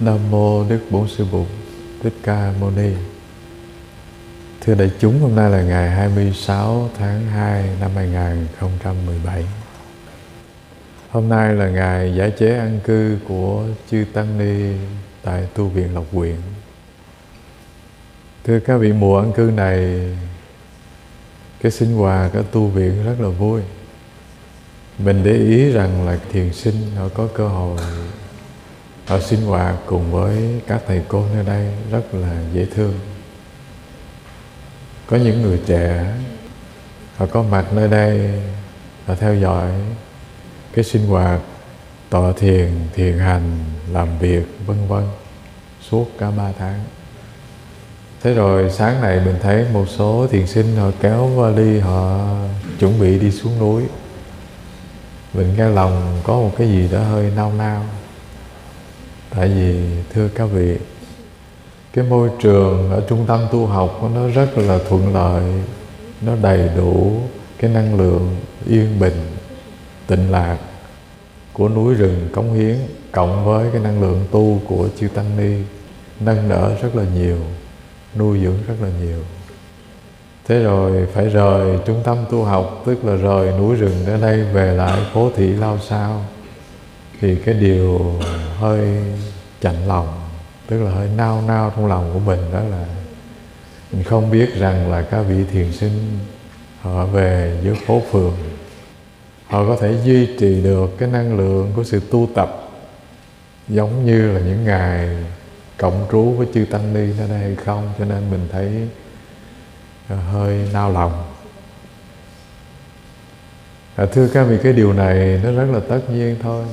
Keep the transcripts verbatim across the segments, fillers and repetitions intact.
Nam mô Đức Bổn Sư Bụt Thích Ca Mâu Ni. Thưa đại chúng, hôm nay là ngày hai mươi sáu tháng hai năm hai nghìn không trăm mười bảy. Hôm nay là ngày giải chế an cư của chư tăng ni tại tu viện Lộc Huyện. Thưa các vị, mùa an cư này, cái sinh hoạt ở tu viện rất là vui. Mình để ý rằng là thiền sinh họ có cơ hội họ sinh hoạt cùng với các thầy cô nơi đây rất là dễ thương. Có những người trẻ họ có mặt nơi đây, họ theo dõi cái sinh hoạt tọa thiền, thiền hành, làm việc vân vân suốt cả ba tháng. Thế rồi sáng này mình thấy một số thiền sinh họ kéo vali, họ chuẩn bị đi xuống núi. Mình nghe lòng có một cái gì đó hơi nao nao. Tại vì thưa các vị, cái môi trường ở trung tâm tu học nó rất là thuận lợi, nó đầy đủ cái năng lượng yên bình, tịnh lạc của núi rừng cống hiến, cộng với cái năng lượng tu của chư tăng ni nâng đỡ rất là nhiều, nuôi dưỡng rất là nhiều. Thế rồi phải rời trung tâm tu học, tức là rời núi rừng ở đây về lại phố thị Lao Sao, thì cái điều hơi chạnh lòng, tức là hơi nao nao trong lòng của mình, đó là mình không biết rằng là các vị thiền sinh họ về dưới phố phường, họ có thể duy trì được cái năng lượng của sự tu tập giống như là những ngày cộng trú với chư tăng ni ở đây hay không. Cho nên mình thấy hơi nao lòng. À, thưa các vị, cái điều này nó rất là tất nhiên thôi.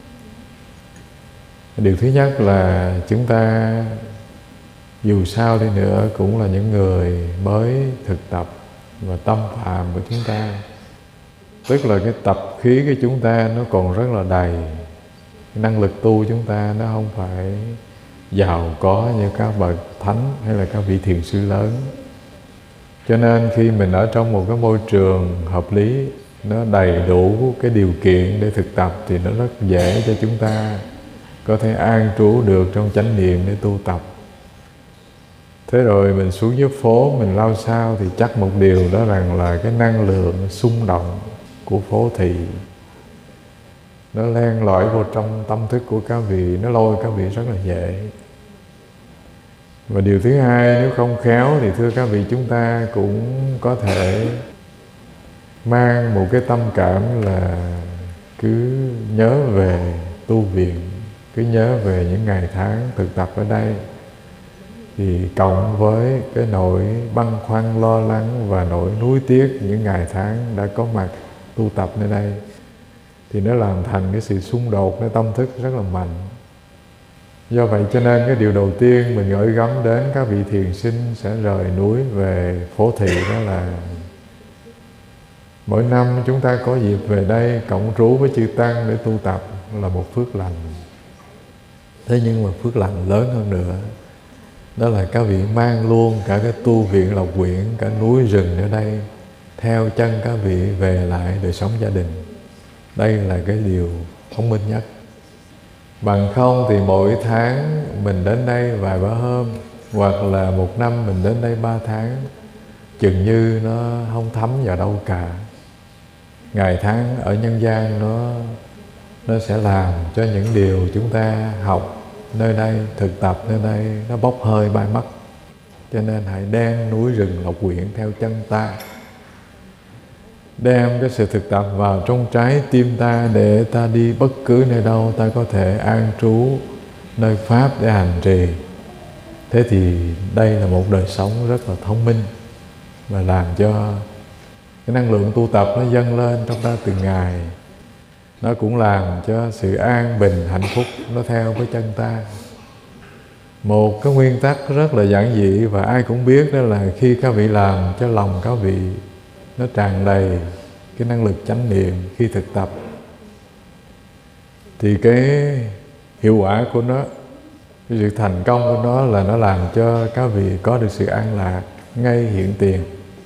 Điều thứ nhất là chúng ta dù sao đi nữa cũng là những người mới thực tập, và tâm phạm của chúng ta, tức là cái tập khí của chúng ta nó còn rất là đầy. Cái năng lực tu chúng ta nó không phải giàu có như các bậc thánh hay là các vị thiền sư lớn. Cho nên khi mình ở trong một cái môi trường hợp lý, nó đầy đủ cái điều kiện để thực tập, thì nó rất dễ cho chúng ta có thể an trú được trong chánh niệm để tu tập. Thế rồi mình xuống dưới phố, mình Lao Sao, thì chắc một điều đó rằng là cái năng lượng xung động của phố thị nó len lỏi vô trong tâm thức của các vị, nó lôi các vị rất là dễ. Và điều thứ hai, nếu không khéo thì thưa các vị, chúng ta cũng có thể mang một cái tâm cảm là cứ nhớ về tu viện, cứ nhớ về những ngày tháng thực tập ở đây, thì cộng với cái nỗi băn khoăn lo lắng và nỗi nuối tiếc những ngày tháng đã có mặt tu tập nơi đây, thì nó làm thành cái sự xung độtในtâm thức rất là mạnh. Do vậy cho nên cái điều đầu tiên mình gửi gắm đến các vị thiền sinh sẽ rời núi về phố thị, đó là mỗi năm chúng ta có dịp về đây cộng trú với chư tăng để tu tập là một phước lành. Thế nhưng mà phước lành lớn hơn nữa, đó là các vị mang luôn cả cái tu viện Lộc Huyện, cả núi rừng ở đây, theo chân các vị về lại đời sống gia đình. Đây là cái điều thông minh nhất. Bằng không thì mỗi tháng mình đến đây vài ba hôm, hoặc là một năm mình đến đây ba tháng, chừng như nó không thấm vào đâu cả. Ngày tháng ở nhân gian nó nó sẽ làm cho những điều chúng ta học nơi đây, thực tập nơi đây, nó bốc hơi bay mất. Cho nên hãy đem núi rừng Lộc Huyện theo chân ta, đem cái sự thực tập vào trong trái tim ta, để ta đi bất cứ nơi đâu ta có thể an trú nơi Pháp để hành trì. Thế thì đây là một đời sống rất là thông minh, và làm cho cái năng lượng tu tập nó dâng lên trong ta từng ngày. Nó cũng làm cho sự an bình, hạnh phúc nó theo với chân ta. Một cái nguyên tắc rất là giản dị và ai cũng biết, đó là khi các vị làm cho lòng các vị nó tràn đầy cái năng lực chánh niệm khi thực tập, thì cái hiệu quả của nó, cái sự thành công của nó là nó làm cho các vị có được sự an lạc ngay hiện tiền.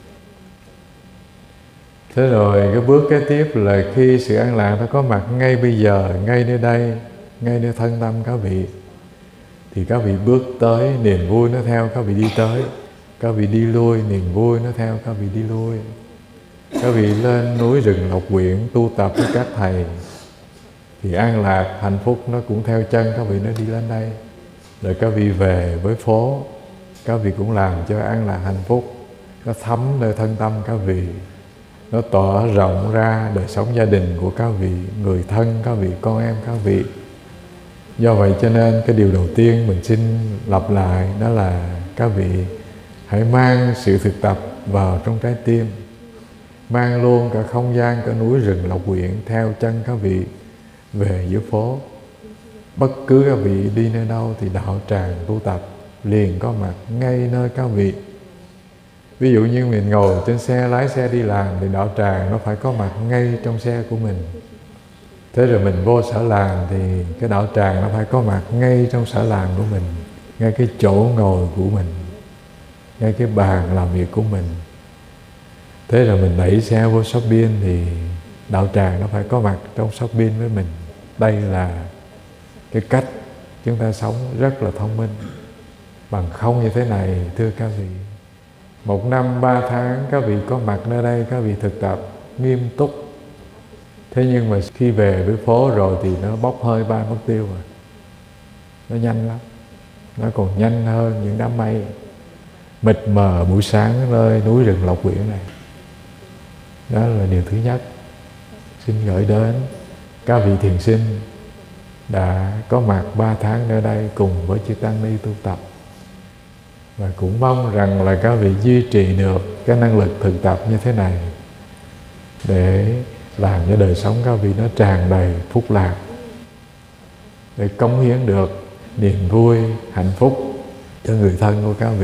Thế rồi cái bước kế tiếp là khi sự an lạc nó có mặt ngay bây giờ, ngay nơi đây, ngay nơi thân tâm các vị, thì các vị bước tới, niềm vui nó theo các vị đi tới. Các vị đi lui, niềm vui nó theo các vị đi lui. Các vị lên núi rừng Lộc Quyển tu tập với các thầy, thì an lạc, hạnh phúc nó cũng theo chân các vị nó đi lên đây. Rồi các vị về với phố, các vị cũng làm cho an lạc hạnh phúc nó thấm nơi thân tâm các vị, nó tỏa rộng ra đời sống gia đình của các vị, người thân các vị, con em các vị. Do vậy cho nên cái điều đầu tiên mình xin lặp lại đó là các vị hãy mang sự thực tập vào trong trái tim, mang luôn cả không gian, cả núi rừng Lộc Quyển theo chân các vị về giữa phố. Bất cứ các vị đi nơi đâu thì đạo tràng tu tập liền có mặt ngay nơi các vị. Ví dụ như mình ngồi trên xe, lái xe đi làm thì đạo tràng nó phải có mặt ngay trong xe của mình. Thế rồi mình vô sở làm thì cái đạo tràng nó phải có mặt ngay trong sở làm của mình, ngay cái chỗ ngồi của mình, ngay cái bàn làm việc của mình. Thế rồi mình đẩy xe vô shopping thì đạo tràng nó phải có mặt trong shopping với mình. Đây là cái cách chúng ta sống rất là thông minh. Bằng không như thế này, thưa các vị, một năm ba tháng các vị có mặt nơi đây, các vị thực tập nghiêm túc. Thế nhưng mà khi về với phố rồi thì nó bốc hơi bay mất tiêu rồi. Nó nhanh lắm. Nó còn nhanh hơn những đám mây mịt mờ buổi sáng nơi núi rừng Lộc Quyển này. Đó là điều thứ nhất. Xin gửi đến các vị thiền sinh đã có mặt ba tháng nơi đây cùng với chư Tăng Ni tu tập. Và cũng mong rằng là các vị duy trì được cái năng lực thực tập như thế này để làm cho đời sống các vị nó tràn đầy phúc lạc, để cống hiến được niềm vui, hạnh phúc cho người thân của các vị.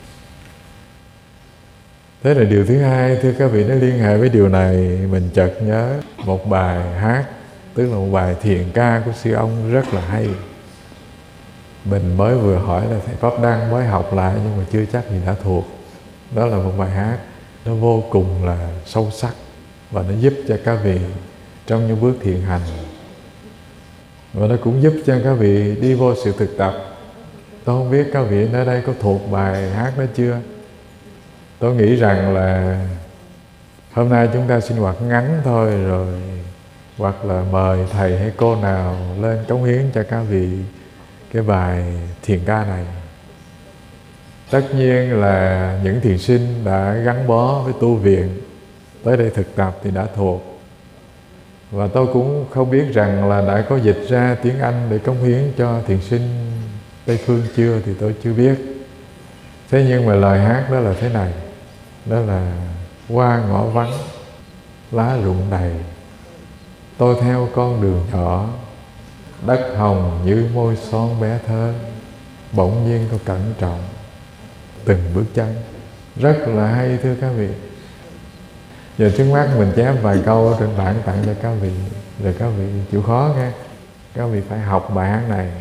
Thế là điều thứ hai, thưa các vị, nó liên hệ với điều này, mình chợt nhớ một bài hát, tức là một bài thiền ca của sư ông rất là hay. Mình mới vừa hỏi là thầy Pháp Đăng mới học lại nhưng mà chưa chắc gì đã thuộc. Đó là một bài hát nó vô cùng là sâu sắc và nó giúp cho các vị trong những bước thiền hành. Và nó cũng giúp cho các vị đi vô sự thực tập. Tôi không biết các vị ở đây có thuộc bài hát đó chưa? Tôi nghĩ rằng là hôm nay chúng ta sinh hoạt ngắn thôi rồi, hoặc là mời thầy hay cô nào lên cống hiến cho các vị cái bài thiền ca này. Tất nhiên là những thiền sinh đã gắn bó với tu viện tới đây thực tập thì đã thuộc. Và tôi cũng không biết rằng là đã có dịch ra tiếng Anh để cống hiến cho thiền sinh Tây Phương chưa thì tôi chưa biết. Thế nhưng mà lời hát đó là thế này. Đó là: qua ngõ vắng, lá rụng đầy, tôi theo con đường nhỏ, đất hồng như môi son bé thơ, bỗng nhiên tôi cẩn trọng từng bước chân. Rất là hay, thưa các vị. Giờ trước mắt mình chép vài câu trên bảng tặng cho các vị, rồi các vị chịu khó nghe, các vị phải học bài hát này.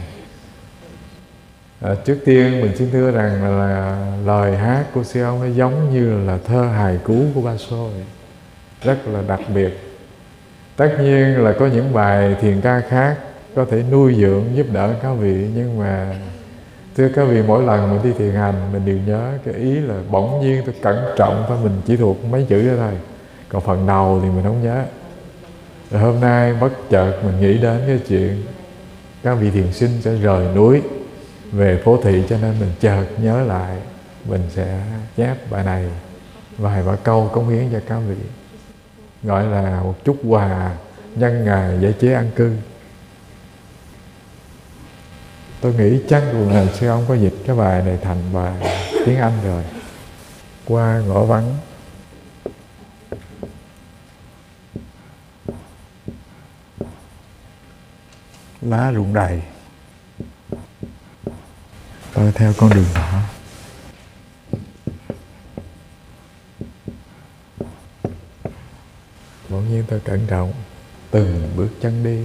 À, trước tiên mình xin thưa rằng là, là lời hát của sư ông nó giống như là thơ hài cú của Ba Xô, rất là đặc biệt. Tất nhiên là có những bài thiền ca khác có thể nuôi dưỡng giúp đỡ các vị, nhưng mà thưa các vị, mỗi lần mình đi thiền hành mình đều nhớ cái ý là bỗng nhiên tôi cẩn trọng thôi, mình chỉ thuộc mấy chữ đó thôi, còn phần đầu thì mình không nhớ. Rồi hôm nay bất chợt mình nghĩ đến cái chuyện các vị thiền sinh sẽ rời núi về phố thị, cho nên mình chợt nhớ lại, mình sẽ chép bài này vài ba câu cống hiến cho các vị, gọi là một chút quà nhân ngày giải chế an cư. Tôi nghĩ chắc là sư ông có dịch cái bài này thành bài tiếng Anh rồi. Qua ngõ vắng, lá rụng đầy, tôi theo con đường nhỏ, bỗng nhiên tôi cẩn trọng từng bước chân đi.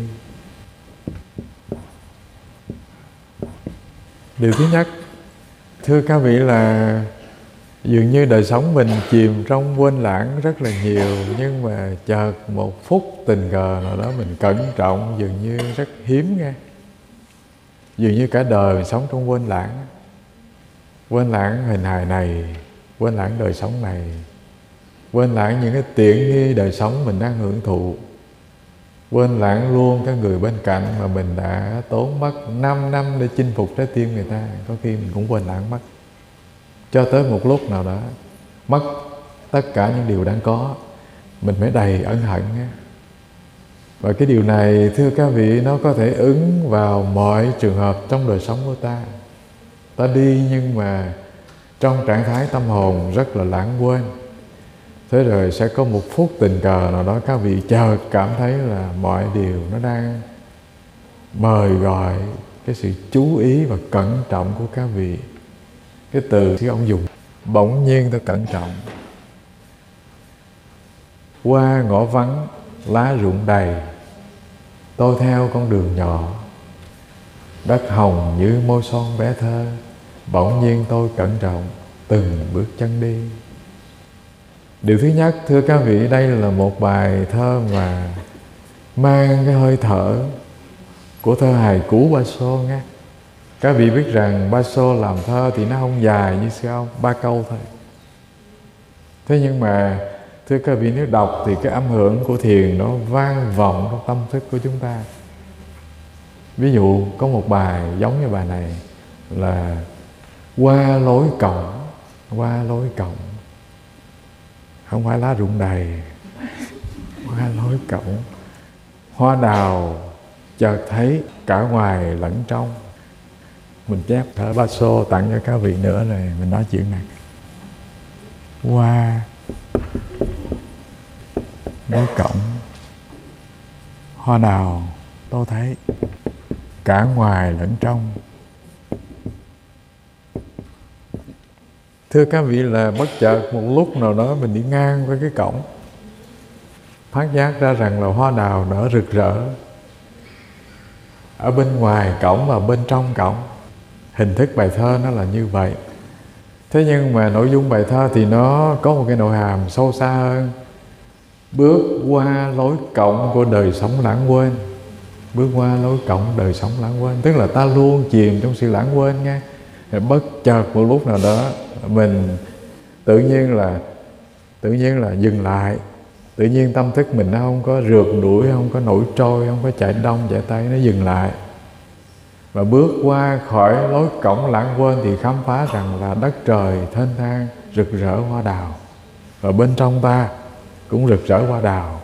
Điều thứ nhất, thưa các vị, là dường như đời sống mình chìm trong quên lãng rất là nhiều, nhưng mà chợt một phút tình cờ nào đó mình cẩn trọng dường như rất hiếm nghe. Dường như cả đời mình sống trong quên lãng, quên lãng hình hài này, quên lãng đời sống này, quên lãng những cái tiện nghi đời sống mình đang hưởng thụ, quên lãng luôn cái người bên cạnh mà mình đã tốn mất năm năm để chinh phục trái tim người ta. Có khi mình cũng quên lãng mất, cho tới một lúc nào đó mất tất cả những điều đang có, mình mới đầy ân hận. Và cái điều này, thưa các vị, nó có thể ứng vào mọi trường hợp trong đời sống của ta. Ta đi nhưng mà trong trạng thái tâm hồn rất là lãng quên. Thế rồi sẽ có một phút tình cờ nào đó các vị chợt cảm thấy là mọi điều nó đang mời gọi cái sự chú ý và cẩn trọng của các vị. Cái từที่ông dùng, bỗng nhiên tôi cẩn trọng. Qua ngõ vắng, lá rụng đầy, tôi theo con đường nhỏ, đất hồng như môi son bé thơ, bỗng nhiên tôi cẩn trọng từng bước chân đi. Điều thứ nhất, thưa các vị, đây là một bài thơ mà mang cái hơi thở của thơ hài cũ Baso nghe. Các vị biết rằng Baso làm thơ thì nó không dài như sư ông, ba câu thôi. Thế nhưng mà thưa các vị, nếu đọc thì cái âm hưởng của thiền nó vang vọng trong tâm thức của chúng ta. Ví dụ có một bài giống như bài này là qua lối cổng, qua lối cổng, không phải lá rụng đầy, qua lối cổng, hoa đào chợt thấy cả ngoài lẫn trong. Mình chép thơ Baso tặng cho các vị nữa rồi mình nói chuyện này. Qua lối cổng, hoa đào tôi thấy cả ngoài lẫn trong. Thưa các vị, là bất chợt một lúc nào đó mình đi ngang qua cái cổng, phát giác ra rằng là hoa đào nở rực rỡ ở bên ngoài cổng và bên trong cổng. Hình thức bài thơ nó là như vậy. Thế nhưng mà nội dung bài thơ thì nó có một cái nội hàm sâu xa hơn. Bước qua lối cổng của đời sống lãng quên. Bước qua lối cổng đời sống lãng quên, tức là ta luôn chìm trong sự lãng quên nghe. Bất chợt một lúc nào đó mình tự nhiên là tự nhiên là dừng lại. Tự nhiên tâm thức mình nó không có rượt đuổi, không có nổi trôi, không có chạy đông chạy tây, nó dừng lại. Và bước qua khỏi lối cổng lãng quên thì khám phá rằng là đất trời thênh thang rực rỡ hoa đào, và bên trong ta cũng rực rỡ hoa đào.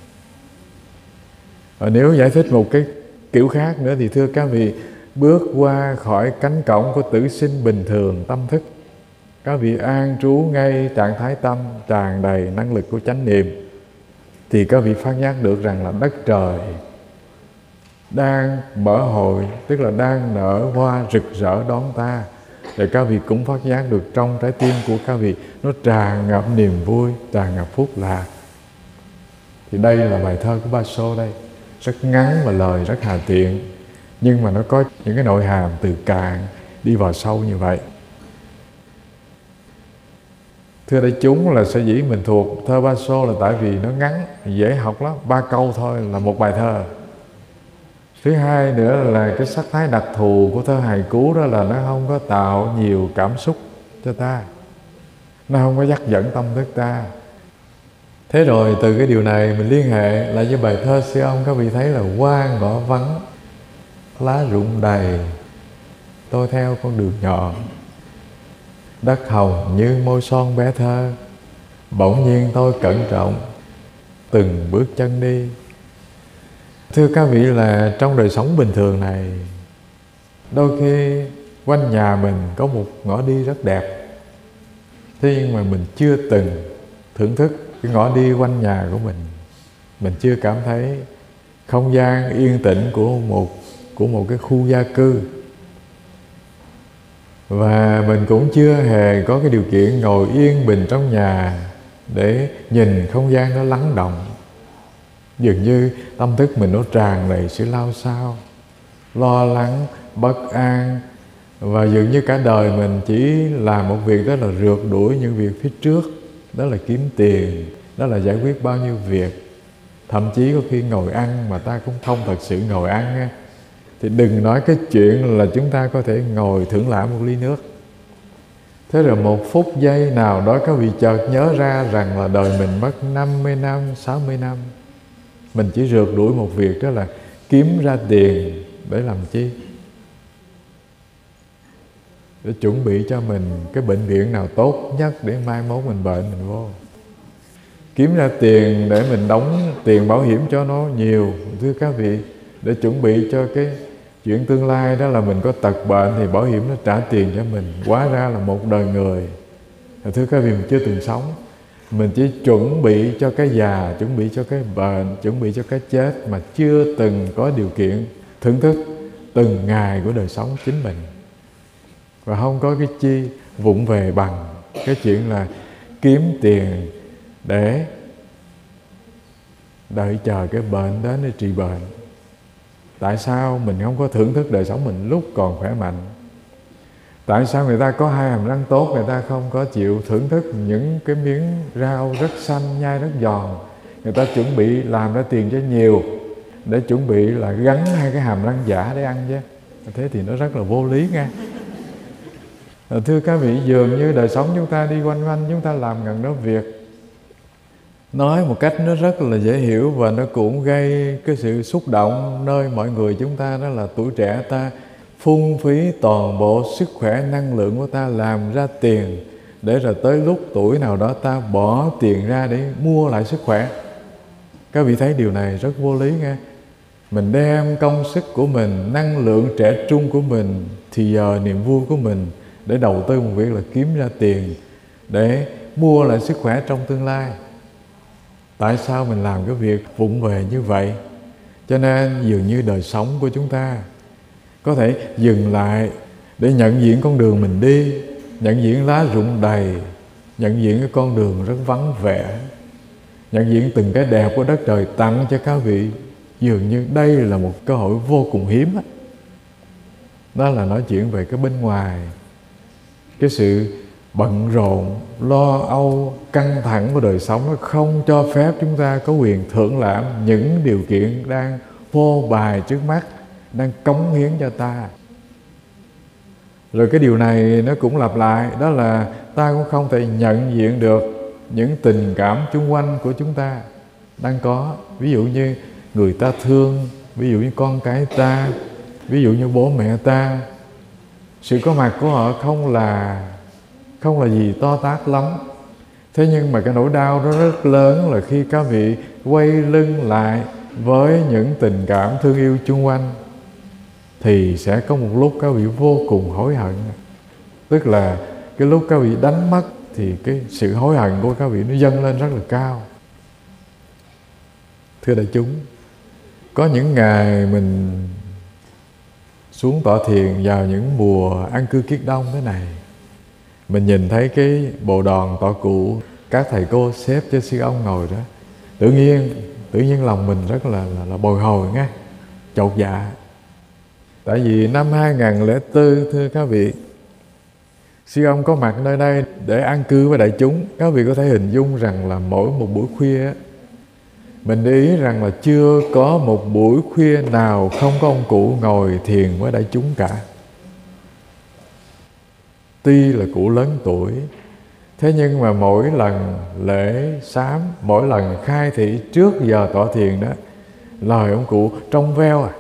Và nếu giải thích một cái kiểu khác nữa thì thưa các vị, bước qua khỏi cánh cổng của tử sinh bình thường tâm thức, các vị an trú ngay trạng thái tâm tràn đầy năng lực của chánh niệm, thì các vị phát giác được rằng là đất trời đang mở hội, tức là đang nở hoa rực rỡ đón ta. Để các vị cũng phát giác được trong trái tim của các vị nó tràn ngập niềm vui, tràn ngập phúc lạc. Thì đây là bài thơ của Baso đây, rất ngắn và lời rất hà tiện, nhưng mà nó có những cái nội hàm từ cạn đi vào sâu như vậy. Thưa đại chúng, là sở dĩ mình thuộc thơ Baso là tại vì nó ngắn, dễ học lắm, ba câu thôi là một bài thơ. Thứ hai nữa là cái sắc thái đặc thù của thơ hài cú đó là nó không có tạo nhiều cảm xúc cho ta, nó không có dắt dẫn tâm thức ta. Thế rồi từ cái điều này mình liên hệ lại với bài thơ sư ông, các vị thấy là qua ngõ vắng, lá rụng đầy, tôi theo con đường nhỏ, đất hồng như môi son bé thơ, bỗng nhiên tôi cẩn trọng từng bước chân đi. Thưa các vị, là trong đời sống bình thường này, đôi khi quanh nhà mình có một ngõ đi rất đẹp, thế nhưng mà mình chưa từng thưởng thức cái ngõ đi quanh nhà của mình. Mình chưa cảm thấy không gian yên tĩnh của một của một cái khu gia cư, và mình cũng chưa hề có cái điều kiện ngồi yên bình trong nhà để nhìn không gian nó lắng động. Dường như tâm thức mình nó tràn đầy sự lao xao, lo lắng, bất an, và dường như cả đời mình chỉ làm một việc, đó là rượt đuổi những việc phía trước, đó là kiếm tiền, đó là giải quyết bao nhiêu việc. Thậm chí có khi ngồi ăn mà ta cũng không thật sự ngồi ăn. thì đừng nói cái chuyện là chúng ta có thể ngồi thưởng lãm một ly nước. Thế rồi một phút giây nào đó các vị chợt nhớ ra rằng là đời mình mất năm mươi năm, sáu mươi năm. Mình chỉ rượt đuổi một việc, đó là kiếm ra tiền để làm chi? Để chuẩn bị cho mình cái bệnh viện nào tốt nhất để mai mốt mình bệnh mình vô. Kiếm ra tiền để mình đóng tiền bảo hiểm cho nó nhiều, thưa các vị, để chuẩn bị cho cái chuyện tương lai, đó là mình có tật bệnh thì bảo hiểm nó trả tiền cho mình. Hóa ra là một đời người, thưa các vị, mình chưa từng sống. Mình chỉ chuẩn bị cho cái già, chuẩn bị cho cái bệnh, chuẩn bị cho cái chết, mà chưa từng có điều kiện thưởng thức từng ngày của đời sống chính mình. Và không có cái chi vụng về bằng cái chuyện là kiếm tiền để đợi chờ cái bệnh đến để trị bệnh. Tại sao mình không có thưởng thức đời sống mình lúc còn khỏe mạnh? Tại sao người ta có hai hàm răng tốt, người ta không có chịu thưởng thức những cái miếng rau rất xanh, nhai rất giòn? Người ta chuẩn bị làm ra tiền cho nhiều, để chuẩn bị là gắn hai cái hàm răng giả để ăn chứ. Thế thì nó rất là vô lý nghe. Thưa các vị, dường như đời sống chúng ta đi quanh quanh, chúng ta làm ngần đó việc. Nói một cách nó rất là dễ hiểu và nó cũng gây cái sự xúc động nơi mọi người chúng ta, đó là tuổi trẻ ta phung phí toàn bộ sức khỏe, năng lượng của ta làm ra tiền, để rồi tới lúc tuổi nào đó ta bỏ tiền ra để mua lại sức khỏe. Các vị thấy điều này rất vô lý nghe. Mình đem công sức của mình, năng lượng trẻ trung của mình, thì giờ niềm vui của mình để đầu tư một việc là kiếm ra tiền để mua lại sức khỏe trong tương lai. Tại sao mình làm cái việc vụng về như vậy? Cho nên dường như đời sống của chúng ta có thể dừng lại để nhận diện con đường mình đi, nhận diện lá rụng đầy, nhận diện cái con đường rất vắng vẻ, nhận diện từng cái đẹp của đất trời tặng cho các vị. Dường như đây là một cơ hội vô cùng hiếm đó. Đó là nói chuyện về cái bên ngoài, cái sự bận rộn, lo âu, căng thẳng của đời sống nó không cho phép chúng ta có quyền thưởng lãm những điều kiện đang vô bài trước mắt, đang cống hiến cho ta. Rồi cái điều này nó cũng lặp lại, đó là ta cũng không thể nhận diện được những tình cảm chung quanh của chúng ta đang có. Ví dụ như người ta thương, ví dụ như con cái ta, ví dụ như bố mẹ ta. Sự có mặt của họ không là không là gì to tát lắm. Thế nhưng mà cái nỗi đau đó rất lớn là khi các vị quay lưng lại với những tình cảm thương yêu chung quanh, thì sẽ có một lúc các vị vô cùng hối hận. Tức là cái lúc các vị đánh mất thì cái sự hối hận của các vị nó dâng lên rất là cao. Thưa đại chúng, có những ngày mình xuống tọa thiền vào những mùa an cư kiết đông thế này, mình nhìn thấy cái bộ đoàn tọa cụ, các thầy cô xếp cho sư ông ngồi đó, tự nhiên tự nhiên lòng mình rất là là, là bồi hồi nghe, chột dạ. Tại vì năm hai không không bốn, thưa các vị, sư ông có mặt nơi đây để an cư với đại chúng. Các vị có thể hình dung rằng là mỗi một buổi khuya, mình để ý rằng là chưa có một buổi khuya nào không có ông cụ ngồi thiền với đại chúng cả. Tuy là cụ lớn tuổi, thế nhưng mà mỗi lần lễ sám, mỗi lần khai thị trước giờ tọa thiền đó, lời ông cụ trong veo à.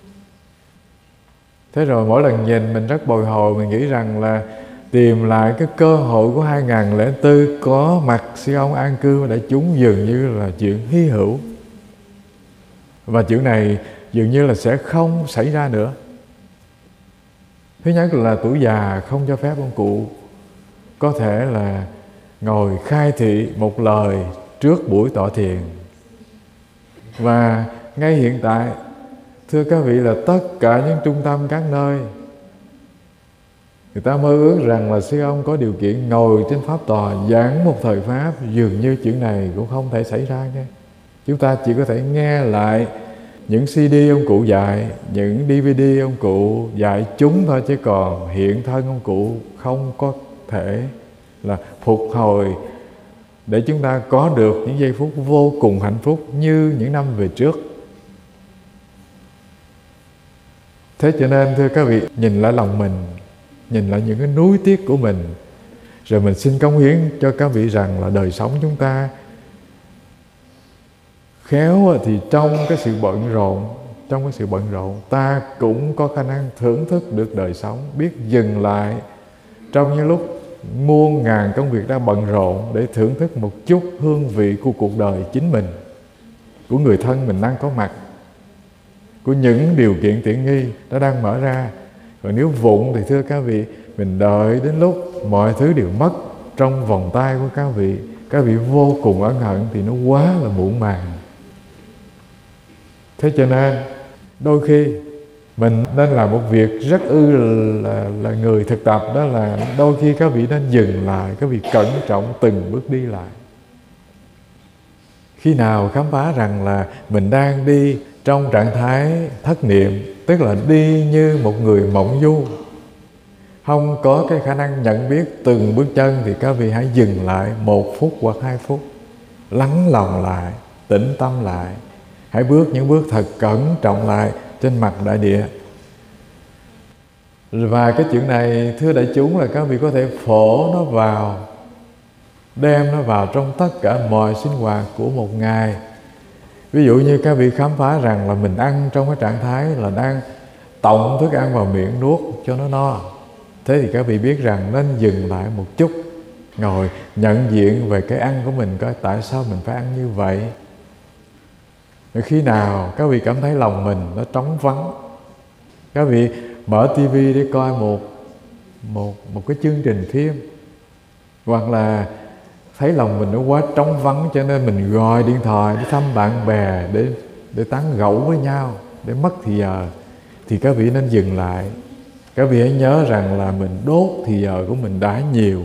Thế rồi mỗi lần nhìn mình rất bồi hồi, mình nghĩ rằng là tìm lại cái cơ hội của hai không không bốn có mặt sư ông an cư với đại chúng dường như là chuyện hy hữu. Và chuyện này dường như là sẽ không xảy ra nữa. Thứ nhất là tuổi già không cho phép ông cụ có thể là ngồi khai thị một lời trước buổi tọa thiền. Và ngay hiện tại, thưa các vị, là tất cả những trung tâm các nơi, người ta mơ ước rằng là sư ông có điều kiện ngồi trên pháp tòa giảng một thời pháp. Dường như chuyện này cũng không thể xảy ra nha. Chúng ta chỉ có thể nghe lại những xê đê ông cụ dạy, những đê vê đê ông cụ dạy chúng thôi, chứ còn hiện thân ông cụ không có thể là phục hồi để chúng ta có được những giây phút vô cùng hạnh phúc như những năm về trước. Thế cho nên thưa các vị, nhìn lại lòng mình, nhìn lại những cái nuối tiếc của mình, rồi mình xin cống hiến cho các vị rằng là đời sống chúng ta khéo thì trong cái sự bận rộn, trong cái sự bận rộn ta cũng có khả năng thưởng thức được đời sống, biết dừng lại trong những lúc muôn ngàn công việc đang bận rộn để thưởng thức một chút hương vị của cuộc đời chính mình, của người thân mình đang có mặt, của những điều kiện tiện nghi nó đang mở ra. Còn nếu vụng thì thưa các vị, mình đợi đến lúc mọi thứ đều mất trong vòng tay của các vị, các vị vô cùng ân hận thì nó quá là muộn màng. Thế cho nên đôi khi mình nên làm một việc rất ư là, là người thực tập, đó là đôi khi các vị nên dừng lại, các vị cẩn trọng từng bước đi lại. Khi nào khám phá rằng là mình đang đi trong trạng thái thất niệm, tức là đi như một người mộng du, không có cái khả năng nhận biết từng bước chân, thì các vị hãy dừng lại một phút hoặc hai phút, lắng lòng lại, tĩnh tâm lại, hãy bước những bước thật cẩn trọng lại trên mặt đại địa. Và cái chuyện này thưa đại chúng là các vị có thể phổ nó vào, đem nó vào trong tất cả mọi sinh hoạt của một ngày. Ví dụ như các vị khám phá rằng là mình ăn trong cái trạng thái là đang tổng thức ăn vào miệng, nuốt cho nó no. Thế thì các vị biết rằng nên dừng lại một chút, ngồi nhận diện về cái ăn của mình, coi tại sao mình phải ăn như vậy. Rồi khi nào các vị cảm thấy lòng mình nó trống vắng, các vị mở tivi để coi một, một, một cái chương trình phim, hoặc là thấy lòng mình nó quá trống vắng cho nên mình gọi điện thoại để thăm bạn bè, để, để tán gẫu với nhau, để mất thì giờ, thì các vị nên dừng lại. Các vị hãy nhớ rằng là mình đốt thì giờ của mình đã nhiều,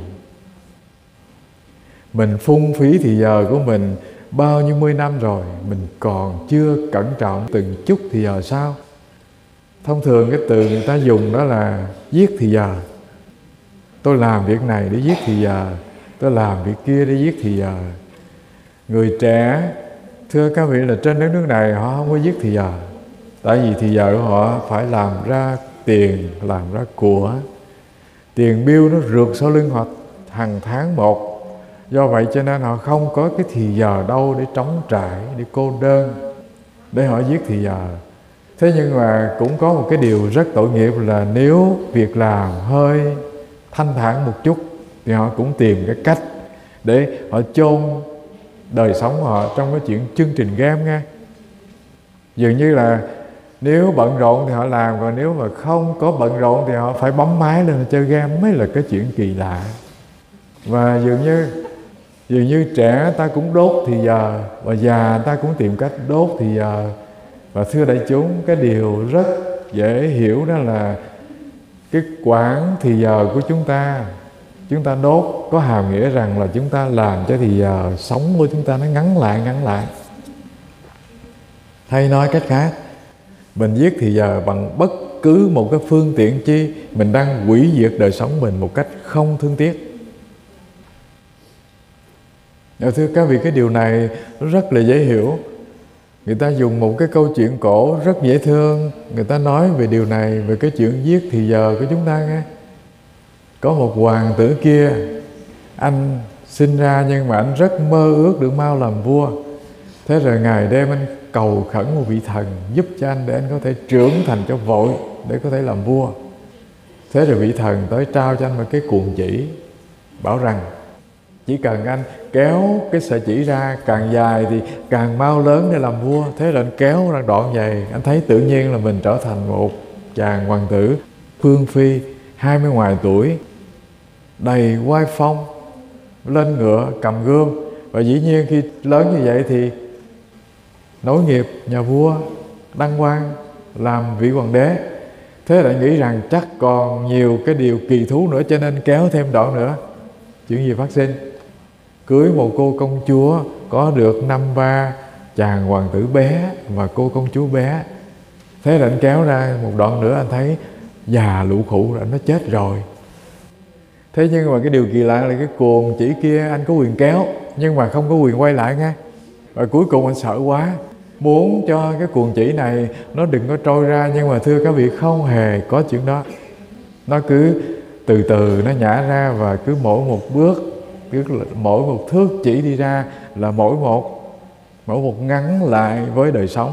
mình phung phí thì giờ của mình bao nhiêu mươi năm rồi, mình còn chưa cẩn trọng từng chút thì giờ sao? Thông thường cái từ người ta dùng đó là giết thì giờ. Tôi làm việc này để giết thì giờ, tôi làm việc kia để giết thì giờ. Người trẻ, thưa các vị, là trên đất nước này họ không có giết thì giờ, tại vì thì giờ của họ phải làm ra tiền, làm ra của. Tiền bill nó rượt sau lưng họ hàng tháng một. Do vậy cho nên họ không có cái thì giờ đâu để trống trải, để cô đơn, để họ giết thì giờ. Thế nhưng mà cũng có một cái điều rất tội nghiệp là nếu việc làm hơi thanh thản một chút thì họ cũng tìm cái cách để họ chôn đời sống của họ trong cái chuyện chương trình game nghe. Dường như là nếu bận rộn thì họ làm, còn nếu mà không có bận rộn thì họ phải bấm máy lên chơi game, mới là cái chuyện kỳ lạ. Và dường như dường như trẻ ta cũng đốt thì giờ, và già ta cũng tìm cách đốt thì giờ. Và thưa đại chúng, cái điều rất dễ hiểu đó là cái quãng thì giờ của chúng ta, chúng ta đốt có hàm nghĩa rằng là chúng ta làm cho thì giờ sống của chúng ta nó ngắn lại, ngắn lại. Hay nói cách khác, mình giết thì giờ bằng bất cứ một cái phương tiện chi, mình đang hủy diệt đời sống mình một cách không thương tiếc. Thưa các vị, cái điều này rất là dễ hiểu. Người ta dùng một cái câu chuyện cổ rất dễ thương, người ta nói về điều này, về cái chuyện giết thì giờ của chúng ta nghe. Có một hoàng tử kia, anh sinh ra nhưng mà anh rất mơ ước được mau làm vua. Thế rồi ngày đêm anh cầu khẩn một vị thần giúp cho anh để anh có thể trưởng thành cho vội, để có thể làm vua. Thế rồi vị thần tới trao cho anh một cái cuồng chỉ, bảo rằng chỉ cần anh kéo cái sợi chỉ ra càng dài thì càng mau lớn để làm vua. Thế là anh kéo ra đoạn vậy, anh thấy tự nhiên là mình trở thành một chàng hoàng tử phương phi hai mươi ngoài tuổi, đầy oai phong, lên ngựa cầm gươm. Và dĩ nhiên khi lớn như vậy thì nối nghiệp nhà vua, đăng quang làm vị hoàng đế. Thế lại nghĩ rằng chắc còn nhiều cái điều kỳ thú nữa, cho nên kéo thêm đoạn nữa. Chuyện gì phát sinh? Cưới một cô công chúa, có được năm ba chàng hoàng tử bé và cô công chúa bé. Thế là anh kéo ra một đoạn nữa, anh thấy già lũ khụ rồi, anh nói chết rồi. Thế nhưng mà cái điều kỳ lạ là cái cuồng chỉ kia anh có quyền kéo, nhưng mà không có quyền quay lại nghe. Và cuối cùng anh sợ quá, muốn cho cái cuồng chỉ này nó đừng có trôi ra, nhưng mà thưa các vị, không hề có chuyện đó. Nó cứ từ từ nó nhả ra, và cứ mỗi một bước, cứ mỗi một thước chỉ đi ra là mỗi một mỗi một ngắn lại với đời sống.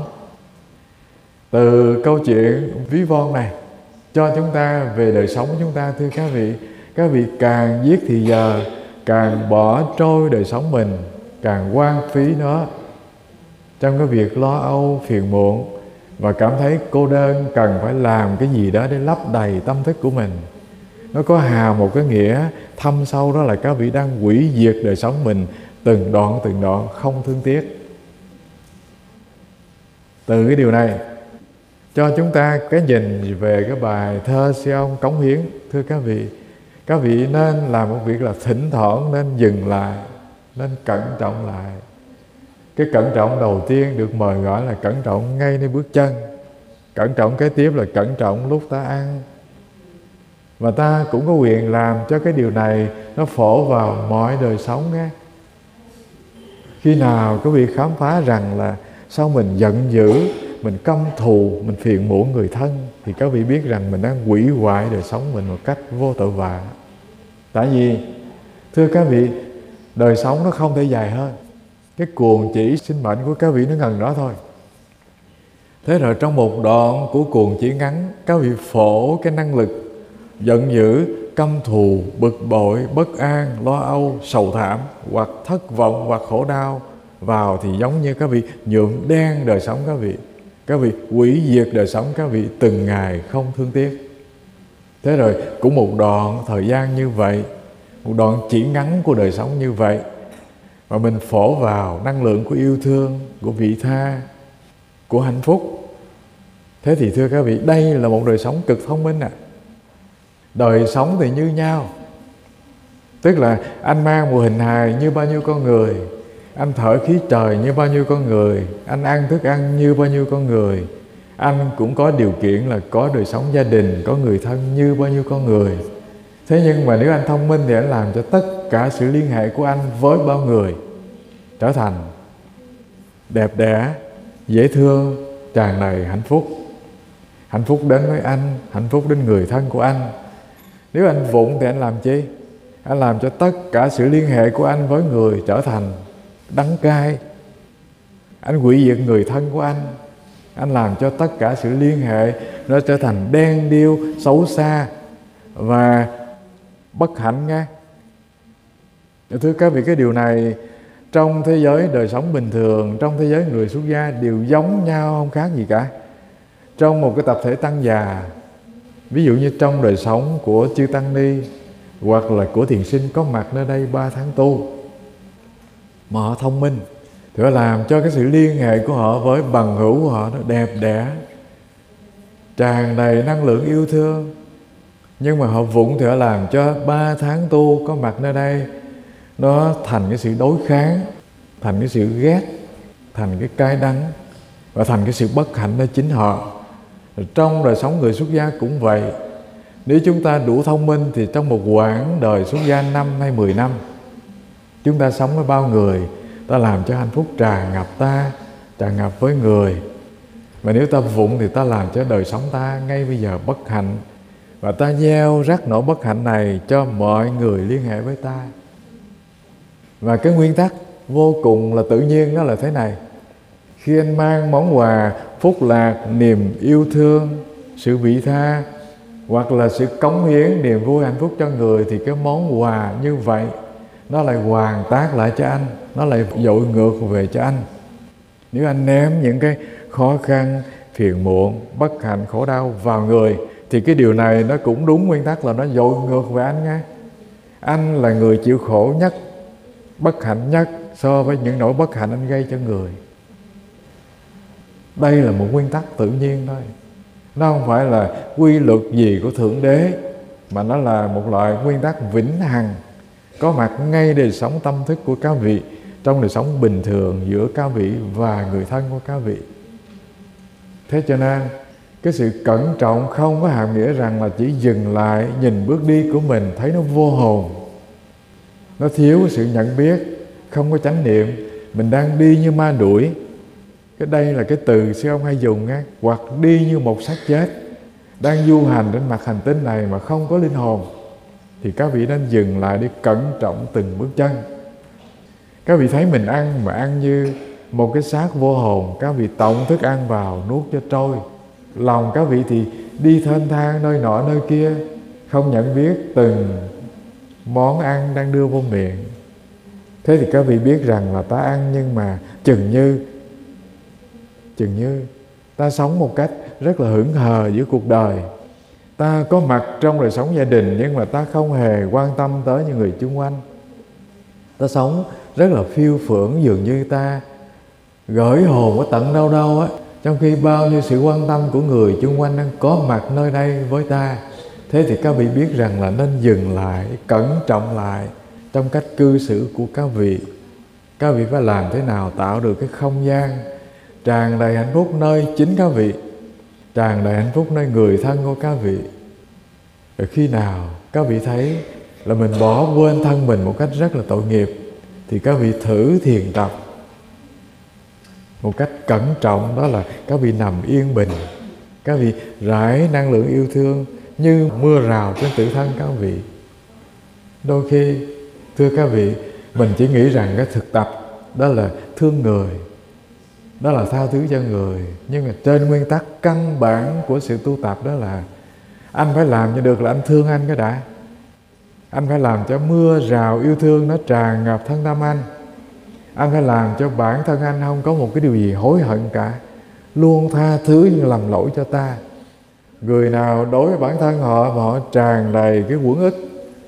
Từ câu chuyện ví von này cho chúng ta về đời sống của chúng ta, thưa các vị, các vị càng giết thì giờ, càng bỏ trôi đời sống mình, càng hoang phí nó trong cái việc lo âu, phiền muộn và cảm thấy cô đơn, cần phải làm cái gì đó để lấp đầy tâm thức của mình. Nó có hàm một cái nghĩa thâm sâu, đó là các vị đang hủy diệt đời sống mình từng đoạn từng đoạn, không thương tiếc. Từ cái điều này cho chúng ta cái nhìn về cái bài thơ Sion cống hiến. Thưa các vị, các vị nên làm một việc là thỉnh thoảng nên dừng lại, nên cẩn trọng lại. Cái cẩn trọng đầu tiên được mời gọi là cẩn trọng ngay nơi bước chân. Cẩn trọng kế tiếp là cẩn trọng lúc ta ăn. Và ta cũng có quyền làm cho cái điều này nó phổ vào mọi đời sống nghe. Khi nào quý vị khám phá rằng là sao mình giận dữ, mình căm thù, mình phiền muộn người thân, thì các vị biết rằng mình đang hủy hoại đời sống mình một cách vô tội vạ. Tại vì thưa các vị, đời sống nó không thể dài hơn. Cái cuồng chỉ sinh mệnh của các vị nó ngần đó thôi. Thế rồi trong một đoạn của cuồng chỉ ngắn, các vị phổ cái năng lực giận dữ, căm thù, bực bội, bất an, lo âu, sầu thảm hoặc thất vọng hoặc khổ đau vào, thì giống như các vị nhuộm đen đời sống các vị. Các vị hủy diệt đời sống các vị từng ngày không thương tiếc. Thế rồi cũng một đoạn thời gian như vậy, một đoạn chỉ ngắn của đời sống như vậy, mà mình phổ vào năng lượng của yêu thương, của vị tha, của hạnh phúc. Thế thì thưa các vị, đây là một đời sống cực thông minh ạ. À. Đời sống thì như nhau. Tức là anh mang một hình hài như bao nhiêu con người, anh thở khí trời như bao nhiêu con người, anh ăn thức ăn như bao nhiêu con người, anh cũng có điều kiện là có đời sống gia đình, có người thân như bao nhiêu con người. Thế nhưng mà nếu anh thông minh thì anh làm cho tất cả sự liên hệ của anh với bao người trở thành đẹp đẽ, dễ thương, tràn đầy hạnh phúc. Hạnh phúc đến với anh, hạnh phúc đến người thân của anh. Nếu anh vụng thì anh làm chi? Anh làm cho tất cả sự liên hệ của anh với người trở thành đắng cay. Anh hủy diệt người thân của anh. Anh làm cho tất cả sự liên hệ nó trở thành đen điêu, xấu xa và bất hạnh nghe. Thưa các vị, cái điều này trong thế giới đời sống bình thường, trong thế giới người xuất gia đều giống nhau, không khác gì cả. Trong một cái tập thể tăng già, ví dụ như trong đời sống của chư tăng ni hoặc là của thiền sinh có mặt nơi đây ba tháng tu, mà họ thông minh thì họ làm cho cái sự liên hệ của họ với bằng hữu của họ nó đẹp đẽ, tràn đầy năng lượng yêu thương. Nhưng mà họ vụng thì họ làm cho ba tháng tu có mặt nơi đây nó thành cái sự đối kháng, thành cái sự ghét, thành cái cay đắng và thành cái sự bất hạnh nơi chính họ. Trong đời sống người xuất gia cũng vậy. Nếu chúng ta đủ thông minh thì trong một quãng đời xuất gia năm hay mười năm, chúng ta sống với bao người, ta làm cho hạnh phúc tràn ngập ta, tràn ngập với người. Và nếu ta vụng thì ta làm cho đời sống ta ngay bây giờ bất hạnh, và ta gieo rắc nỗi bất hạnh này cho mọi người liên hệ với ta. Và cái nguyên tắc vô cùng là tự nhiên đó là thế này: khi anh mang món quà phúc lạc, niềm yêu thương, sự vị tha hoặc là sự cống hiến, niềm vui, hạnh phúc cho người, thì cái món quà như vậy nó lại hoàn tác lại cho anh, nó lại dội ngược về cho anh. Nếu anh ném những cái khó khăn, phiền muộn, bất hạnh, khổ đau vào người, thì cái điều này nó cũng đúng nguyên tắc là nó dội ngược về anh nghe. Anh là người chịu khổ nhất, bất hạnh nhất so với những nỗi bất hạnh anh gây cho người. Đây là một nguyên tắc tự nhiên thôi. Nó không phải là quy luật gì của Thượng Đế, mà nó là một loại nguyên tắc vĩnh hằng, có mặt ngay đời sống tâm thức của các vị, trong đời sống bình thường giữa các vị và người thân của các vị. Thế cho nên cái sự cẩn trọng không có hàm nghĩa rằng là chỉ dừng lại nhìn bước đi của mình thấy nó vô hồn, nó thiếu sự nhận biết, không có chánh niệm, mình đang đi như ma đuổi. Cái đây là cái từ sư ông hay dùng á, hoặc đi như một xác chết đang du hành trên mặt hành tinh này mà không có linh hồn, thì các vị nên dừng lại để cẩn trọng từng bước chân. Các vị thấy mình ăn mà ăn như một cái xác vô hồn, các vị tổng thức ăn vào nuốt cho trôi. Lòng các vị thì đi thênh thang nơi nọ nơi kia, không nhận biết từng món ăn đang đưa vô miệng. Thế thì các vị biết rằng là ta ăn, nhưng mà chừng như chừng như ta sống một cách rất là hững hờ giữa cuộc đời. Ta có mặt trong đời sống gia đình, nhưng mà ta không hề quan tâm tới những người chung quanh. Ta sống rất là phiêu phưởng, dường như ta gửi hồn ở tận đâu đâu á, trong khi bao nhiêu sự quan tâm của người chung quanh đang có mặt nơi đây với ta. Thế thì các vị biết rằng là nên dừng lại, cẩn trọng lại trong cách cư xử của các vị. Các vị phải làm thế nào tạo được cái không gian tràn đầy hạnh phúc nơi chính các vị, tràn đầy hạnh phúc nơi người thân của các vị. Rồi khi nào các vị thấy là mình bỏ quên thân mình một cách rất là tội nghiệp, thì các vị thử thiền tập một cách cẩn trọng, đó là các vị nằm yên bình, các vị rải năng lượng yêu thương như mưa rào trên tự thân các vị. Đôi khi, thưa các vị, mình chỉ nghĩ rằng cái thực tập đó là thương người, đó là tha thứ cho người. Nhưng mà trên nguyên tắc căn bản của sự tu tập đó là anh phải làm cho được là anh thương anh cái đã. Anh phải làm cho mưa rào yêu thương nó tràn ngập thân tâm anh. Anh phải làm cho bản thân anh không có một cái điều gì hối hận cả, luôn tha thứ nhưng làm lỗi cho ta. Người nào đối với bản thân họ mà họ tràn đầy cái uất ức,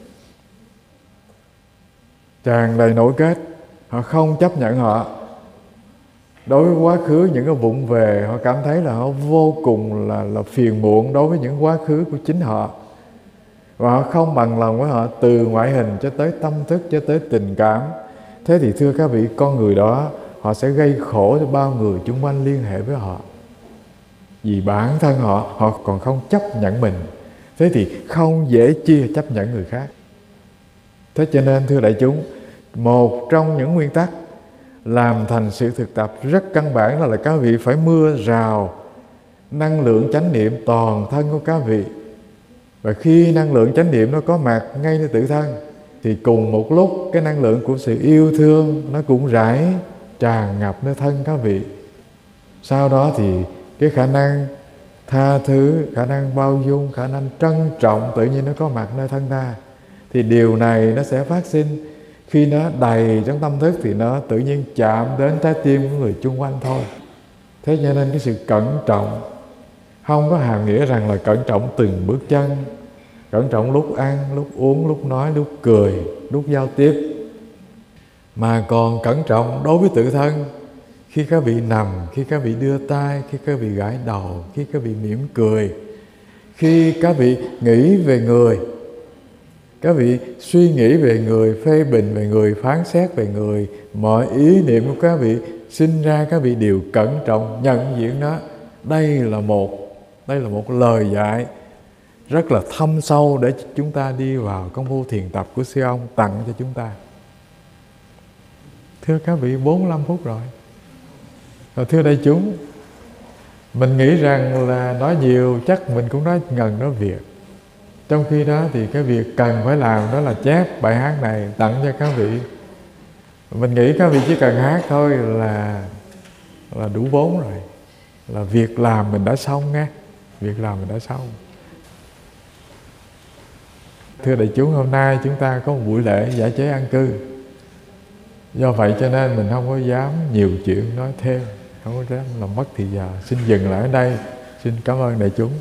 tràn đầy nỗi kết, họ không chấp nhận họ. Đối với quá khứ những cái vụng về, họ cảm thấy là họ vô cùng là, là phiền muộn đối với những quá khứ của chính họ. Và họ không bằng lòng với họ từ ngoại hình cho tới tâm thức, cho tới tình cảm. Thế thì thưa các vị, con người đó họ sẽ gây khổ cho bao người chung quanh liên hệ với họ. Vì bản thân họ, họ còn không chấp nhận mình. Thế thì không dễ chia chấp nhận người khác. Thế cho nên thưa đại chúng, một trong những nguyên tắc làm thành sự thực tập rất căn bản đó là các vị phải mưa rào năng lượng chánh niệm toàn thân của các vị. Và khi năng lượng chánh niệm nó có mặt ngay nơi tự thân, thì cùng một lúc cái năng lượng của sự yêu thương nó cũng rải tràn ngập nơi thân các vị. Sau đó thì cái khả năng tha thứ, khả năng bao dung, khả năng trân trọng tự nhiên nó có mặt nơi thân ta. Thì điều này nó sẽ phát sinh khi nó đầy trong tâm thức, thì nó tự nhiên chạm đến trái tim của người chung quanh thôi. Thế cho nên cái sự cẩn trọng không có hàm nghĩa rằng là cẩn trọng từng bước chân, cẩn trọng lúc ăn, lúc uống, lúc nói, lúc cười, lúc giao tiếp, mà còn cẩn trọng đối với tự thân. Khi các vị nằm, khi các vị đưa tay, khi các vị gãi đầu, khi các vị mỉm cười, khi các vị nghĩ về người, các vị suy nghĩ về người, phê bình về người, phán xét về người, mọi ý niệm của các vị sinh ra, các vị đều cẩn trọng nhận diện nó. Đây là một đây là một lời dạy rất là thâm sâu để chúng ta đi vào công phu thiền tập của sư ông tặng cho chúng ta. Thưa các vị, bốn mươi lăm phút rồi. Rồi thưa đại chúng, mình nghĩ rằng là nói nhiều chắc mình cũng nói ngần nói việc. Trong khi đó thì cái việc cần phải làm đó là chép bài hát này tặng cho các vị. Mình nghĩ các vị chỉ cần hát thôi là là đủ vốn rồi. Là việc làm mình đã xong nghe. Việc làm mình đã xong. Thưa đại chúng, hôm nay chúng ta có một buổi lễ giải chế an cư. Do vậy cho nên mình không có dám nhiều chuyện nói thêm, không có dám làm mất thì giờ. Xin dừng lại ở đây. Xin cảm ơn đại chúng.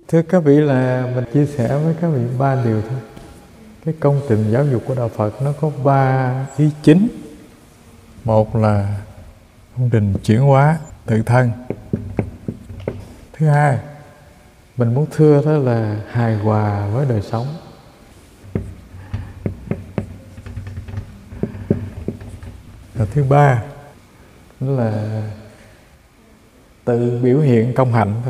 Thưa các vị, là mình chia sẻ với các vị ba điều thôi. Cái công trình giáo dục của Đạo Phật nó có ba ý chính. Một là công trình chuyển hóa tự thân. Thứ hai, mình muốn thưa đó là hài hòa với đời sống. Và thứ ba đó là tự biểu hiện công hạnh thôi.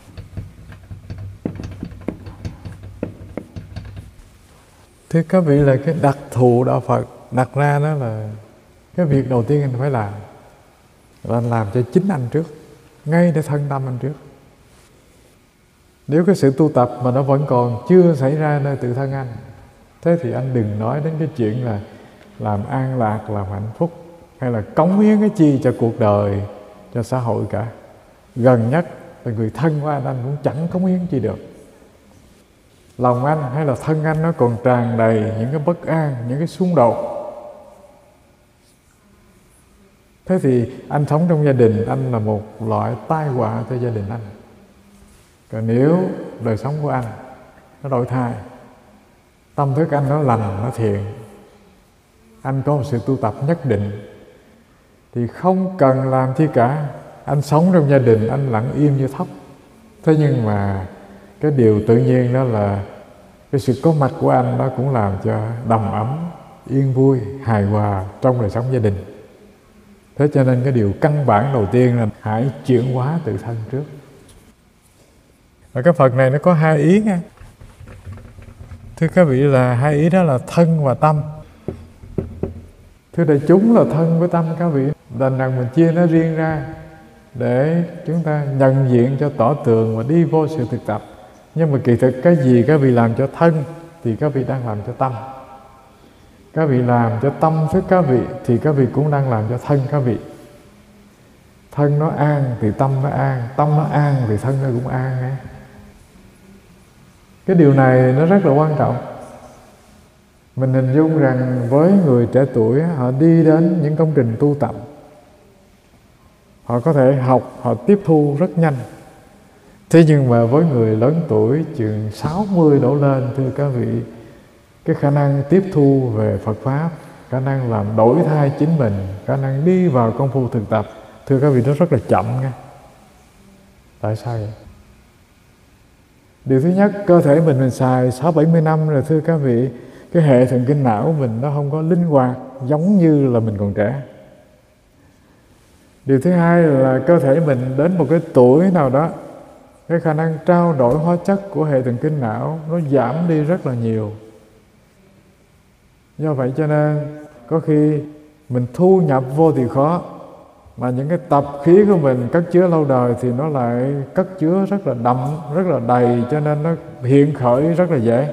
Thưa các vị, là cái đặc thù Đạo Phật đặt ra đó là cái việc đầu tiên anh phải làm là anh làm cho chính anh trước, ngay để thân tâm anh trước. Nếu cái sự tu tập mà nó vẫn còn chưa xảy ra nơi tự thân anh, thế thì anh đừng nói đến cái chuyện là làm an lạc, làm hạnh phúc, hay là cống hiến cái chi cho cuộc đời, cho xã hội cả. Gần nhất là người thân của anh, anh cũng chẳng cống hiến chi được. Lòng anh hay là thân anh nó còn tràn đầy những cái bất an, những cái xung đột. Thế thì anh sống trong gia đình, anh là một loại tai họa cho gia đình anh. Còn nếu đời sống của anh nó đổi thay, tâm thức anh nó lành, nó thiện, anh có một sự tu tập nhất định, thì không cần làm chi cả. Anh sống trong gia đình, anh lặng im như thóc. Thế nhưng mà cái điều tự nhiên đó là cái sự có mặt của anh nó cũng làm cho đầm ấm, yên vui, hài hòa trong đời sống gia đình. Thế cho nên cái điều căn bản đầu tiên là hãy chuyển hóa tự thân trước. Và cái Phật này nó có hai ý nha. Thưa các vị, là hai ý đó là thân và tâm. Thưa đại chúng, là thân với tâm các vị, đành rằng mình chia nó riêng ra để chúng ta nhận diện cho tỏ tường và đi vô sự thực tập. Nhưng mà kỳ thực cái gì các vị làm cho thân thì các vị đang làm cho tâm. Các vị làm cho tâm thức các vị thì các vị cũng đang làm cho thân các vị. Thân nó an thì tâm nó an, tâm nó an thì thân nó cũng an ấy. Cái điều này nó rất là quan trọng. Mình hình dung rằng với người trẻ tuổi, họ đi đến những công trình tu tập, họ có thể học, họ tiếp thu rất nhanh. Thế nhưng mà với người lớn tuổi chừng sáu mươi đổ lên, thưa các vị, cái khả năng tiếp thu về Phật Pháp, khả năng làm đổi thay chính mình, khả năng đi vào công phu thực tập, thưa các vị, nó rất là chậm nha. Tại sao vậy? Điều thứ nhất, cơ thể mình mình xài sáu bảy mươi năm rồi, thưa các vị, cái hệ thần kinh não của mình nó không có linh hoạt giống như là mình còn trẻ. Điều thứ hai là cơ thể mình đến một cái tuổi nào đó, cái khả năng trao đổi hóa chất của hệ thần kinh não nó giảm đi rất là nhiều. Do vậy cho nên có khi mình thu nhập vô thì khó, mà những cái tập khí của mình cất chứa lâu đời thì nó lại cất chứa rất là đậm, rất là đầy, cho nên nó hiện khởi rất là dễ.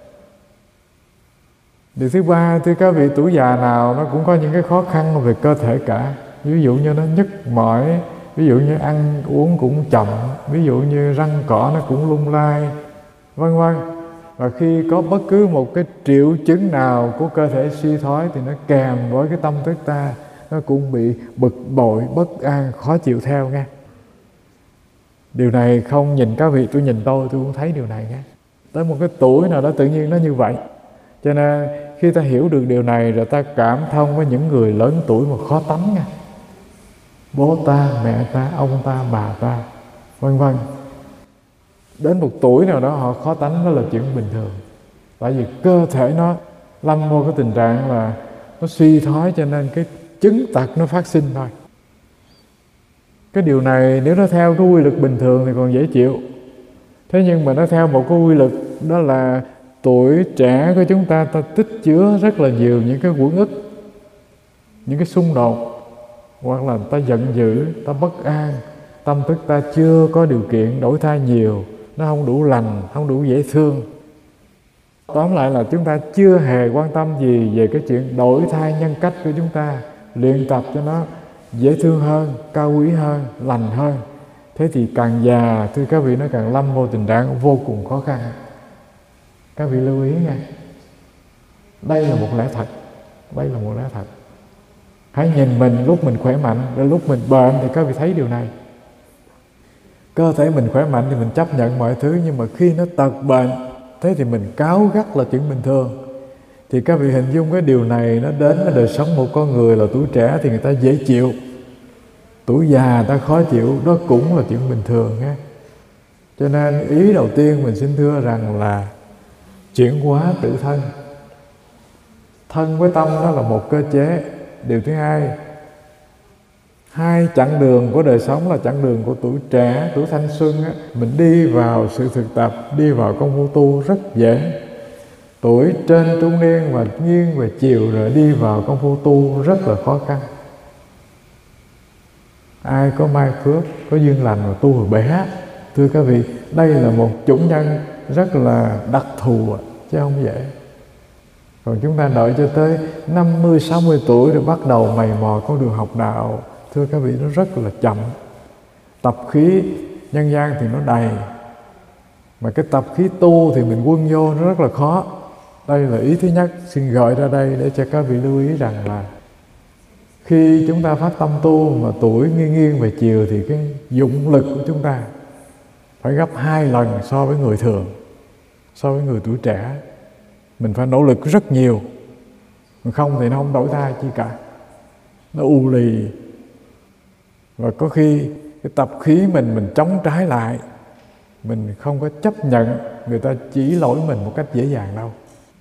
Điều thứ ba, thưa các vị, tuổi già nào nó cũng có những cái khó khăn về cơ thể cả. Ví dụ như nó nhức mỏi, ví dụ như ăn uống cũng chậm, ví dụ như răng cỏ nó cũng lung lay, vân vân. Và khi có bất cứ một cái triệu chứng nào của cơ thể suy thoái thì nó kèm với cái tâm thức ta, nó cũng bị bực bội, bất an, khó chịu theo nghe. Điều này không nhìn các vị, tôi nhìn tôi, tôi cũng thấy điều này nghe. Tới một cái tuổi nào đó tự nhiên nó như vậy. Cho nên khi ta hiểu được điều này rồi ta cảm thông với những người lớn tuổi mà khó tánh nha. Bố ta, mẹ ta, ông ta, bà ta, vân vân. Đến một tuổi nào đó họ khó tánh, đó là chuyện bình thường. Tại vì cơ thể nó lâm vô cái tình trạng là nó suy thoái, cho nên cái chứng tật nó phát sinh thôi. Cái điều này nếu nó theo cái quy luật bình thường thì còn dễ chịu. Thế nhưng mà nó theo một cái quy luật đó là tuổi trẻ của chúng ta, ta tích chứa rất là nhiều những cái uẩn ức, những cái xung đột, hoặc là ta giận dữ, ta bất an, tâm thức ta chưa có điều kiện đổi thay nhiều, nó không đủ lành, không đủ dễ thương. Tóm lại là chúng ta chưa hề quan tâm gì về cái chuyện đổi thay nhân cách của chúng ta, luyện tập cho nó dễ thương hơn, cao quý hơn, lành hơn. Thế thì càng già, thưa các vị, nó càng lâm vô tình trạng vô cùng khó khăn. Các vị lưu ý nha. Đây là một lẽ thật. Đây là một lẽ thật. Hãy nhìn mình lúc mình khỏe mạnh, rồi lúc mình bệnh thì các vị thấy điều này. Cơ thể mình khỏe mạnh thì mình chấp nhận mọi thứ, nhưng mà khi nó tật bệnh, thế thì mình cáu gắt là chuyện bình thường. Thì các vị hình dung cái điều này nó đến với đời sống một con người là tuổi trẻ thì người ta dễ chịu, tuổi già ta khó chịu, đó cũng là chuyện bình thường ha. Cho nên ý đầu tiên mình xin thưa rằng là chuyển hóa tự thân. Thân với tâm đó là một cơ chế. Điều thứ hai, hai chặng đường của đời sống là chặng đường của tuổi trẻ, tuổi thanh xuân á, mình đi vào sự thực tập, đi vào công phu tu rất dễ. Tuổi trên trung niên và nghiêng về chiều rồi đi vào công phu tu rất là khó khăn. Ai có mai phước, có duyên lành và tu hồi bé, thưa các vị, đây là một chủng nhân rất là đặc thù chứ không dễ. Còn chúng ta đợi cho tới năm mươi, sáu mươi tuổi rồi bắt đầu mày mò con đường học đạo, thưa các vị, nó rất là chậm. Tập khí nhân gian thì nó đầy, mà cái tập khí tu thì mình quân vô nó rất là khó. Đây là ý thứ nhất, xin gợi ra đây để cho các vị lưu ý rằng là khi chúng ta phát tâm tu mà tuổi nghiêng nghiêng về chiều thì cái dụng lực của chúng ta phải gấp hai lần so với người thường, so với người tuổi trẻ. Mình phải nỗ lực rất nhiều, không thì nó không đổi thay chi cả, nó u lì. Và có khi cái tập khí mình mình chống trái lại, mình không có chấp nhận người ta chỉ lỗi mình một cách dễ dàng đâu.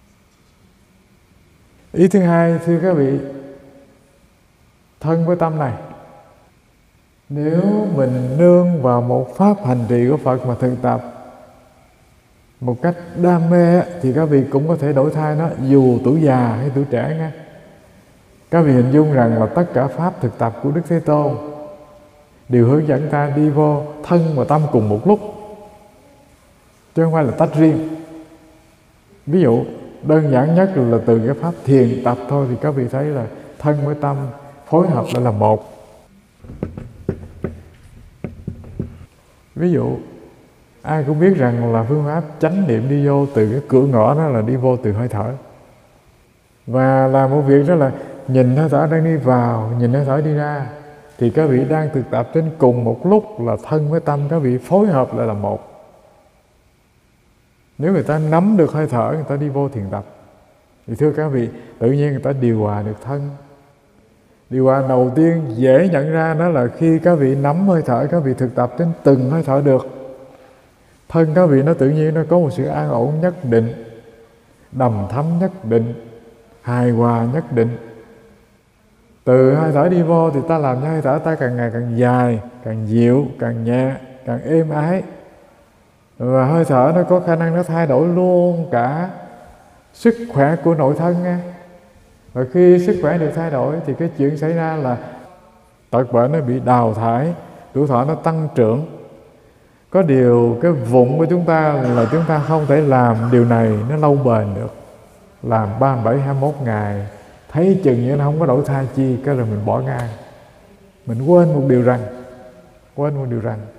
Ý thứ hai, thưa các vị, thân với tâm này, nếu mình nương vào một pháp hành trì của Phật mà thực tập một cách đam mê thì các vị cũng có thể đổi thay nó, dù tuổi già hay tuổi trẻ nha. Các vị hình dung rằng là tất cả pháp thực tập của Đức Thế Tôn đều hướng dẫn ta đi vô thân và tâm cùng một lúc, chứ không phải là tách riêng. Ví dụ đơn giản nhất là từ cái pháp thiền tập thôi thì các vị thấy là thân với tâm phối hợp lại là một. Ví dụ ai cũng biết rằng là phương pháp chánh niệm đi vô từ cái cửa ngõ đó là đi vô từ hơi thở. Và làm một việc đó là nhìn hơi thở đang đi vào, nhìn hơi thở đi ra, thì các vị đang thực tập trên cùng một lúc là thân với tâm các vị phối hợp lại là một. Nếu người ta nắm được hơi thở, người ta đi vô thiền tập, thì thưa các vị, tự nhiên người ta điều hòa được thân. Điều hòa đầu tiên dễ nhận ra đó là khi các vị nắm hơi thở, các vị thực tập trên từng hơi thở được, thân các vị nó tự nhiên nó có một sự an ổn nhất định, đầm thắm nhất định, hài hòa nhất định. Từ hơi thở đi vô thì ta làm cho hơi thở ta càng ngày càng dài, càng dịu, càng nhẹ, càng êm ái. Và hơi thở nó có khả năng nó thay đổi luôn cả sức khỏe của nội thân nha. Và khi sức khỏe được thay đổi thì cái chuyện xảy ra là tật bệnh nó bị đào thải, tuổi thọ nó tăng trưởng. Có điều cái vụng của chúng ta là chúng ta không thể làm điều này nó lâu bền được. Làm ba mươi bảy, hai mươi mốt ngày, thấy chừng như nó không có đổi thay chi, cái rồi mình bỏ ngang. Mình quên một điều rằng, quên một điều rằng,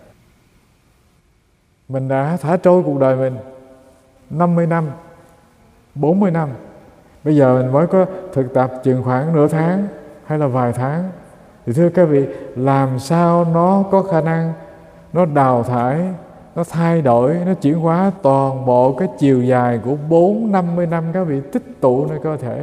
mình đã thả trôi cuộc đời mình năm mươi năm, bốn mươi năm. Bây giờ mình mới có thực tập chừng khoảng nửa tháng hay là vài tháng. Thì thưa các vị, làm sao nó có khả năng nó đào thải, nó thay đổi, nó chuyển hóa toàn bộ cái chiều dài của bốn năm mươi năm các vị tích tụ nơi cơ thể.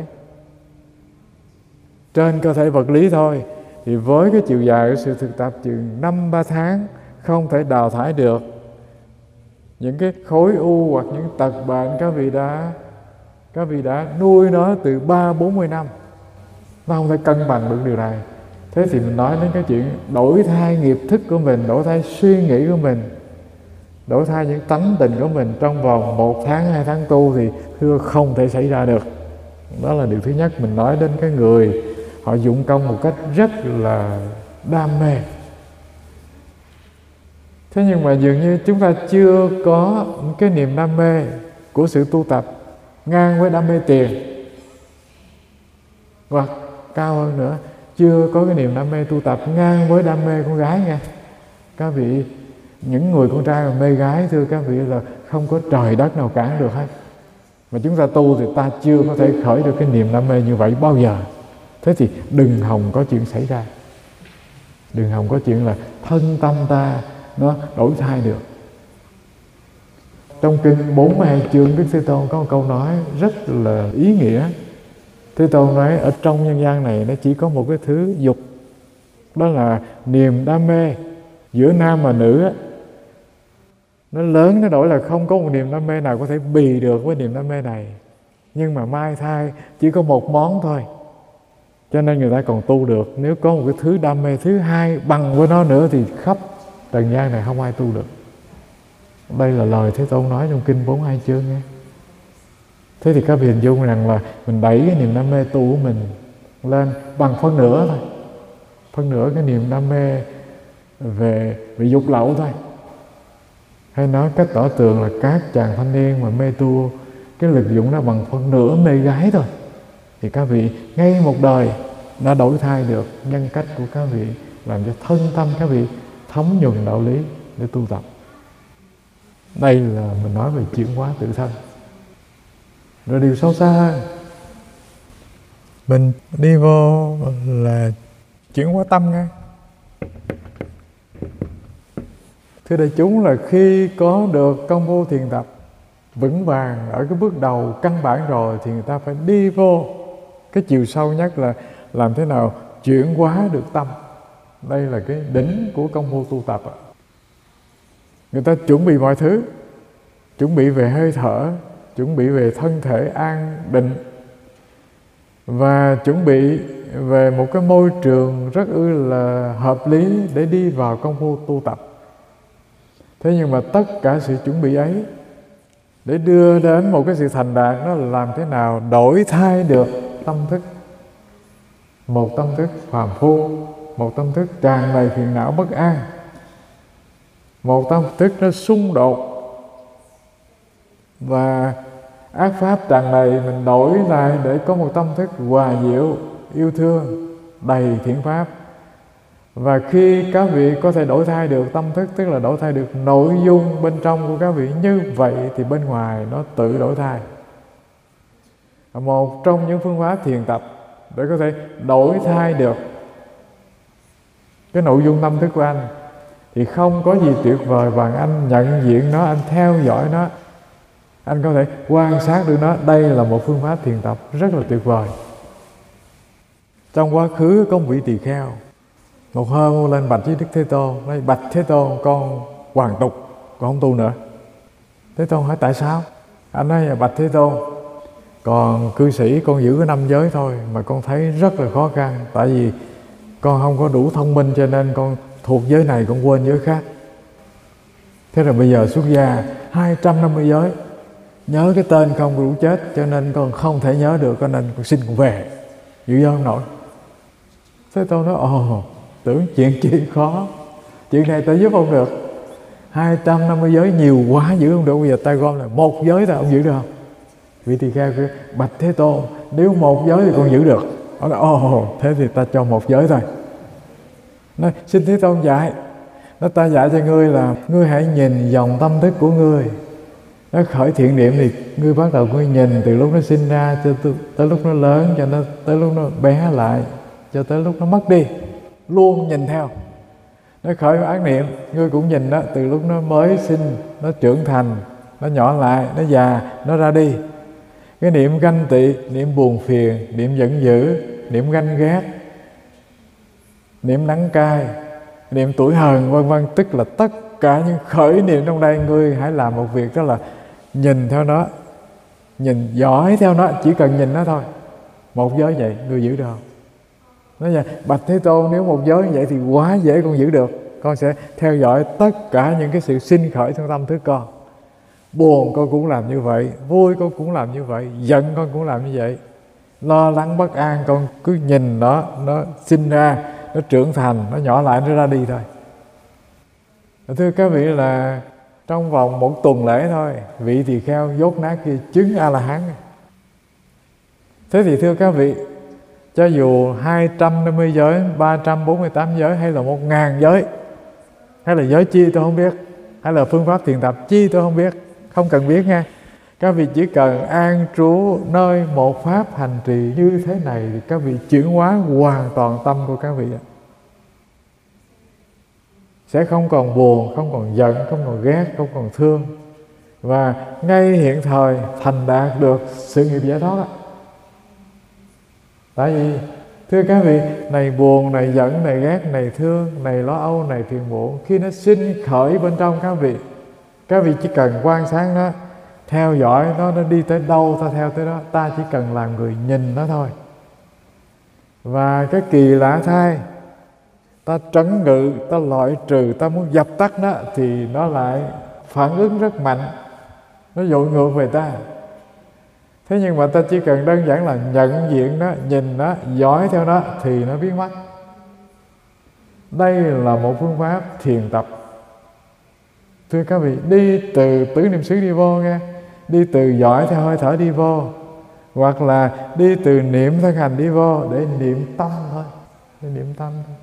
Trên cơ thể vật lý thôi, thì với cái chiều dài của sự thực tập chừng năm ba tháng không thể đào thải được những cái khối u hoặc những tật bệnh các vị đã các vị đã nuôi nó từ ba bốn mươi năm. Nó không thể cân bằng được điều này. Thế thì mình nói đến cái chuyện đổi thay nghiệp thức của mình, đổi thay suy nghĩ của mình, đổi thay những tánh tình của mình trong vòng một tháng, hai tháng tu thì thưa không thể xảy ra được. Đó là điều thứ nhất. Mình nói đến cái người họ dụng công một cách rất là đam mê. Thế nhưng mà dường như chúng ta chưa có cái niềm đam mê của sự tu tập ngang với đam mê tiền, hoặc cao hơn nữa, chưa có cái niềm đam mê tu tập ngang với đam mê con gái nha. Các vị, những người con trai mà mê gái, thưa các vị, là không có trời đất nào cản được hết. Mà chúng ta tu thì ta chưa có thể khởi được cái niềm đam mê như vậy bao giờ. Thế thì đừng hòng có chuyện xảy ra. Đừng hòng có chuyện là thân tâm ta nó đổi thay được. Trong kinh bốn mươi hai chương, Đức Thế Tôn có một câu nói rất là ý nghĩa. Thế Tôn nói ở trong nhân gian này nó chỉ có một cái thứ dục, đó là niềm đam mê. Giữa nam và nữ á, nó lớn nó đổi là không có một niềm đam mê nào có thể bì được với niềm đam mê này. Nhưng mà mai thai chỉ có một món thôi, cho nên người ta còn tu được. Nếu có một cái thứ đam mê thứ hai bằng với nó nữa thì khắp trần gian này không ai tu được. Đây là lời Thế Tôn nói trong kinh bốn mươi hai chương nghe. Thế thì các vị hình dung rằng là mình đẩy cái niềm đam mê tu của mình lên bằng phân nửa thôi. Phân nửa cái niềm đam mê về, về dục lậu thôi. Hay nói cách tỏ tường là các chàng thanh niên mà mê tu, cái lực dụng nó bằng phân nửa mê gái thôi, thì các vị ngay một đời đã đổi thay được nhân cách của các vị, làm cho thân tâm các vị thấm nhuần đạo lý để tu tập. Đây là mình nói về chuyển hóa tự thân. Rồi điều sâu xa hơn, mình đi vô là chuyển hóa tâm ngay. Thưa đại chúng, là khi có được công phu thiền tập vững vàng ở cái bước đầu căn bản rồi thì người ta phải đi vô cái chiều sâu nhất là làm thế nào chuyển hóa được tâm. Đây là cái đỉnh của công phu tu tập. Người ta chuẩn bị mọi thứ, chuẩn bị về hơi thở, chuẩn bị về thân thể an định, và chuẩn bị về một cái môi trường rất ư là hợp lý để đi vào công phu tu tập. Thế nhưng mà tất cả sự chuẩn bị ấy để đưa đến một cái sự thành đạt, đó là làm thế nào đổi thay được tâm thức. Một tâm thức phàm phu, một tâm thức tràn đầy phiền não bất an, một tâm thức nó xung đột và ác pháp tràn đầy, mình đổi lại để có một tâm thức hòa diệu, yêu thương, đầy thiện pháp. Và khi các vị có thể đổi thay được tâm thức, tức là đổi thay được nội dung bên trong của các vị, như vậy thì bên ngoài nó tự đổi thay. Một trong những phương pháp thiền tập để có thể đổi thay được cái nội dung tâm thức của anh thì không có gì tuyệt vời bằng anh nhận diện nó, anh theo dõi nó, anh có thể quan sát được nó. Đây là một phương pháp thiền tập rất là tuyệt vời. Trong quá khứ có một vị tỳ kheo, một hôm lên bạch với Đức Thế Tôn, nói: bạch Thế Tôn, con hoàn tục, con không tu nữa. Thế Tôn hỏi tại sao? Anh nói: bạch Thế Tôn, còn cư sĩ con giữ cái năm giới thôi mà con thấy rất là khó khăn, tại vì con không có đủ thông minh cho nên con thuộc giới này con quên giới khác. Thế rồi bây giờ xuất gia hai trăm năm mươi giới, nhớ cái tên không đủ chết, cho nên con không thể nhớ được, cho nên con xin con về, giữ giới không nổi. Thế Tôn nói: ồ, tưởng chuyện chi khó, chuyện này ta giúp ông được. Hai trăm năm mươi giới nhiều quá giữ không được, bây giờ ta gom là một giới thôi, ông giữ được không? Vị tỳ kheo kêu: bạch Thế Tôn, nếu một giới thì con giữ được. Ông nói: ồ, thế thì ta cho một giới thôi. Nói: xin Thế Tôn dạy. Nó: ta dạy cho ngươi là ngươi hãy nhìn dòng tâm thức của ngươi. Nó khởi thiện niệm thì ngươi bắt đầu ngươi nhìn từ lúc nó sinh ra cho tới, tới lúc nó lớn, cho nó tới lúc nó bé lại, cho tới lúc nó mất đi, luôn nhìn theo. Nó khởi ác niệm, ngươi cũng nhìn đó, từ lúc nó mới sinh, nó trưởng thành, nó nhỏ lại, nó già, nó ra đi. Cái niệm ganh tị, niệm buồn phiền, niệm giận dữ, niệm ganh ghét, niệm đắng cay, niệm tủi hờn, vân vân, tức là tất cả những khởi niệm trong đây, ngươi hãy làm một việc, đó là nhìn theo nó, nhìn dõi theo nó, chỉ cần nhìn nó thôi. Một giới vậy, ngươi giữ được không? Nói vậy: bạch Thế Tôn, nếu một giới như vậy thì quá dễ con giữ được. Con sẽ theo dõi tất cả những cái sự sinh khởi trong tâm thức con. Buồn con cũng làm như vậy, vui con cũng làm như vậy, giận con cũng làm như vậy, lo lắng bất an con cứ nhìn nó, nó sinh ra, nó trưởng thành, nó nhỏ lại, nó ra đi thôi. Thưa các vị, là trong vòng một tuần lễ thôi, vị tỳ kheo dốt nát kia chứng A-la-hán. Thế thì thưa các vị, cho dù hai trăm năm mươi giới, ba trăm bốn mươi tám giới, hay là một ngàn giới, hay là giới chi tôi không biết, hay là phương pháp thiền tập chi tôi không biết, không cần biết nha. Các vị chỉ cần an trú nơi một pháp hành trì như thế này thì các vị chuyển hóa hoàn toàn tâm của các vị. sẽ không còn buồn, không còn giận, không còn ghét, không còn thương, và ngay hiện thời thành đạt được sự nghiệp giải thoát. Tại vì thưa các vị, này buồn, này giận, này ghét, này thương, này lo âu, này phiền muộn, khi nó sinh khởi bên trong các vị, các vị chỉ cần quan sát nó, theo dõi nó, nó đi tới đâu ta theo tới đó. Ta chỉ cần làm người nhìn nó thôi. Và cái kỳ lạ thay, ta trấn ngự, ta loại trừ, ta muốn dập tắt nó, thì nó lại phản ứng rất mạnh, nó dội ngược về ta. Thế nhưng mà ta chỉ cần đơn giản là nhận diện nó, nhìn nó, dõi theo nó thì nó biến mất. Đây là một phương pháp thiền tập. Thưa các vị, đi từ tứ niệm xứ đi vô nghe, đi từ dõi theo hơi thở đi vô, hoặc là đi từ niệm thân hành đi vô để niệm tâm thôi, để niệm tâm thôi.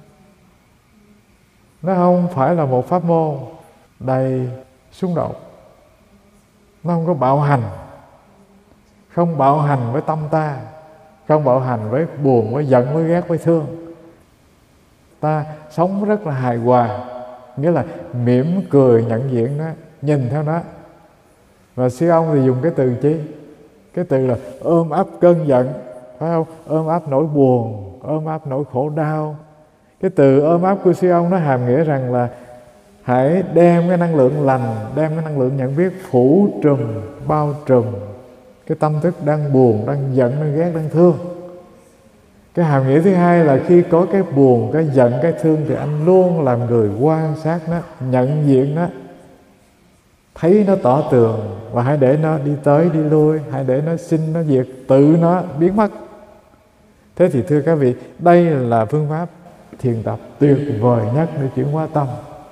Nó không phải là một pháp môn đầy xung đột, nó không có bạo hành, không bạo hành với tâm ta, không bạo hành với buồn, với giận, với ghét, với thương. Ta sống rất là hài hòa, nghĩa là mỉm cười nhận diện nó, nhìn theo nó. Và sư ông thì dùng cái từ chi? Cái từ là ôm ấp cơn giận, phải không? Ôm ấp nỗi buồn, ôm ấp nỗi khổ đau. Cái từ ôm ấp của sư ông nó hàm nghĩa rằng là hãy đem cái năng lượng lành, đem cái năng lượng nhận biết phủ trùm, bao trùm cái tâm thức đang buồn, đang giận, đang ghét, đang thương. Cái hàm nghĩa thứ hai là khi có cái buồn, cái giận, cái thương thì anh luôn làm người quan sát nó, nhận diện nó, thấy nó tỏ tường, và hãy để nó đi tới đi lui, hãy để nó sinh, nó diệt, tự nó biến mất. Thế thì thưa các vị, đây là phương pháp thiền tập tuyệt vời nhất để chuyển hóa tâm.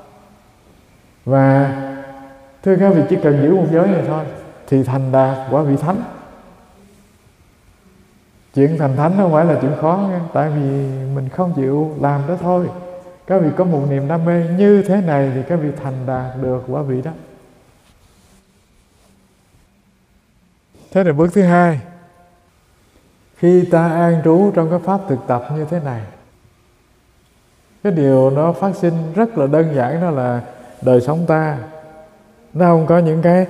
Và thưa các vị, chỉ cần giữ một giới này thôi thì thành đạt quả vị thánh. Chuyện thành thánh không phải là chuyện khó nghe, tại vì mình không chịu làm đó thôi. Các vị có một niềm đam mê như thế này thì các vị thành đạt được quả vị đó. Thế là bước thứ hai, khi ta an trú trong cái pháp thực tập như thế này, cái điều nó phát sinh rất là đơn giản, đó là đời sống ta nó không có những cái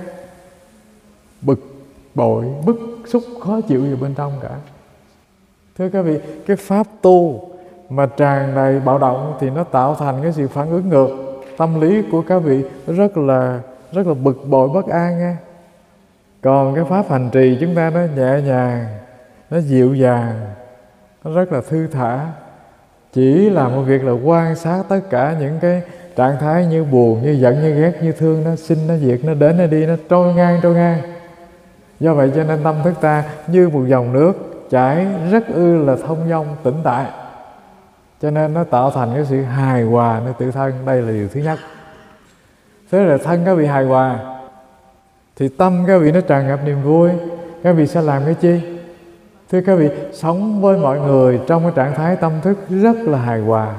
bực bội, bức xúc, khó chịu gì bên trong cả. Thưa các vị, cái pháp tu mà tràn đầy bạo động thì nó tạo thành cái sự phản ứng ngược. Tâm lý của các vị rất là rất là bực bội, bất an nghe. Còn cái pháp hành trì chúng ta nó nhẹ nhàng, nó dịu dàng, nó rất là thư thả. Chỉ là một việc là quan sát tất cả những cái trạng thái như buồn, như giận, như ghét, như thương, nó sinh, nó diệt, nó đến, nó đi, nó trôi ngang, trôi ngang. Do vậy cho nên tâm thức ta như một dòng nước chảy rất ư là thông dong, tĩnh tại. Cho nên nó tạo thành cái sự hài hòa nơi tự thân. Đây là điều thứ nhất. Thế là thân các vị hài hòa thì tâm các vị nó tràn ngập niềm vui. Các vị sẽ làm cái chi? Thưa các vị, sống với mọi người trong cái trạng thái tâm thức rất là hài hòa,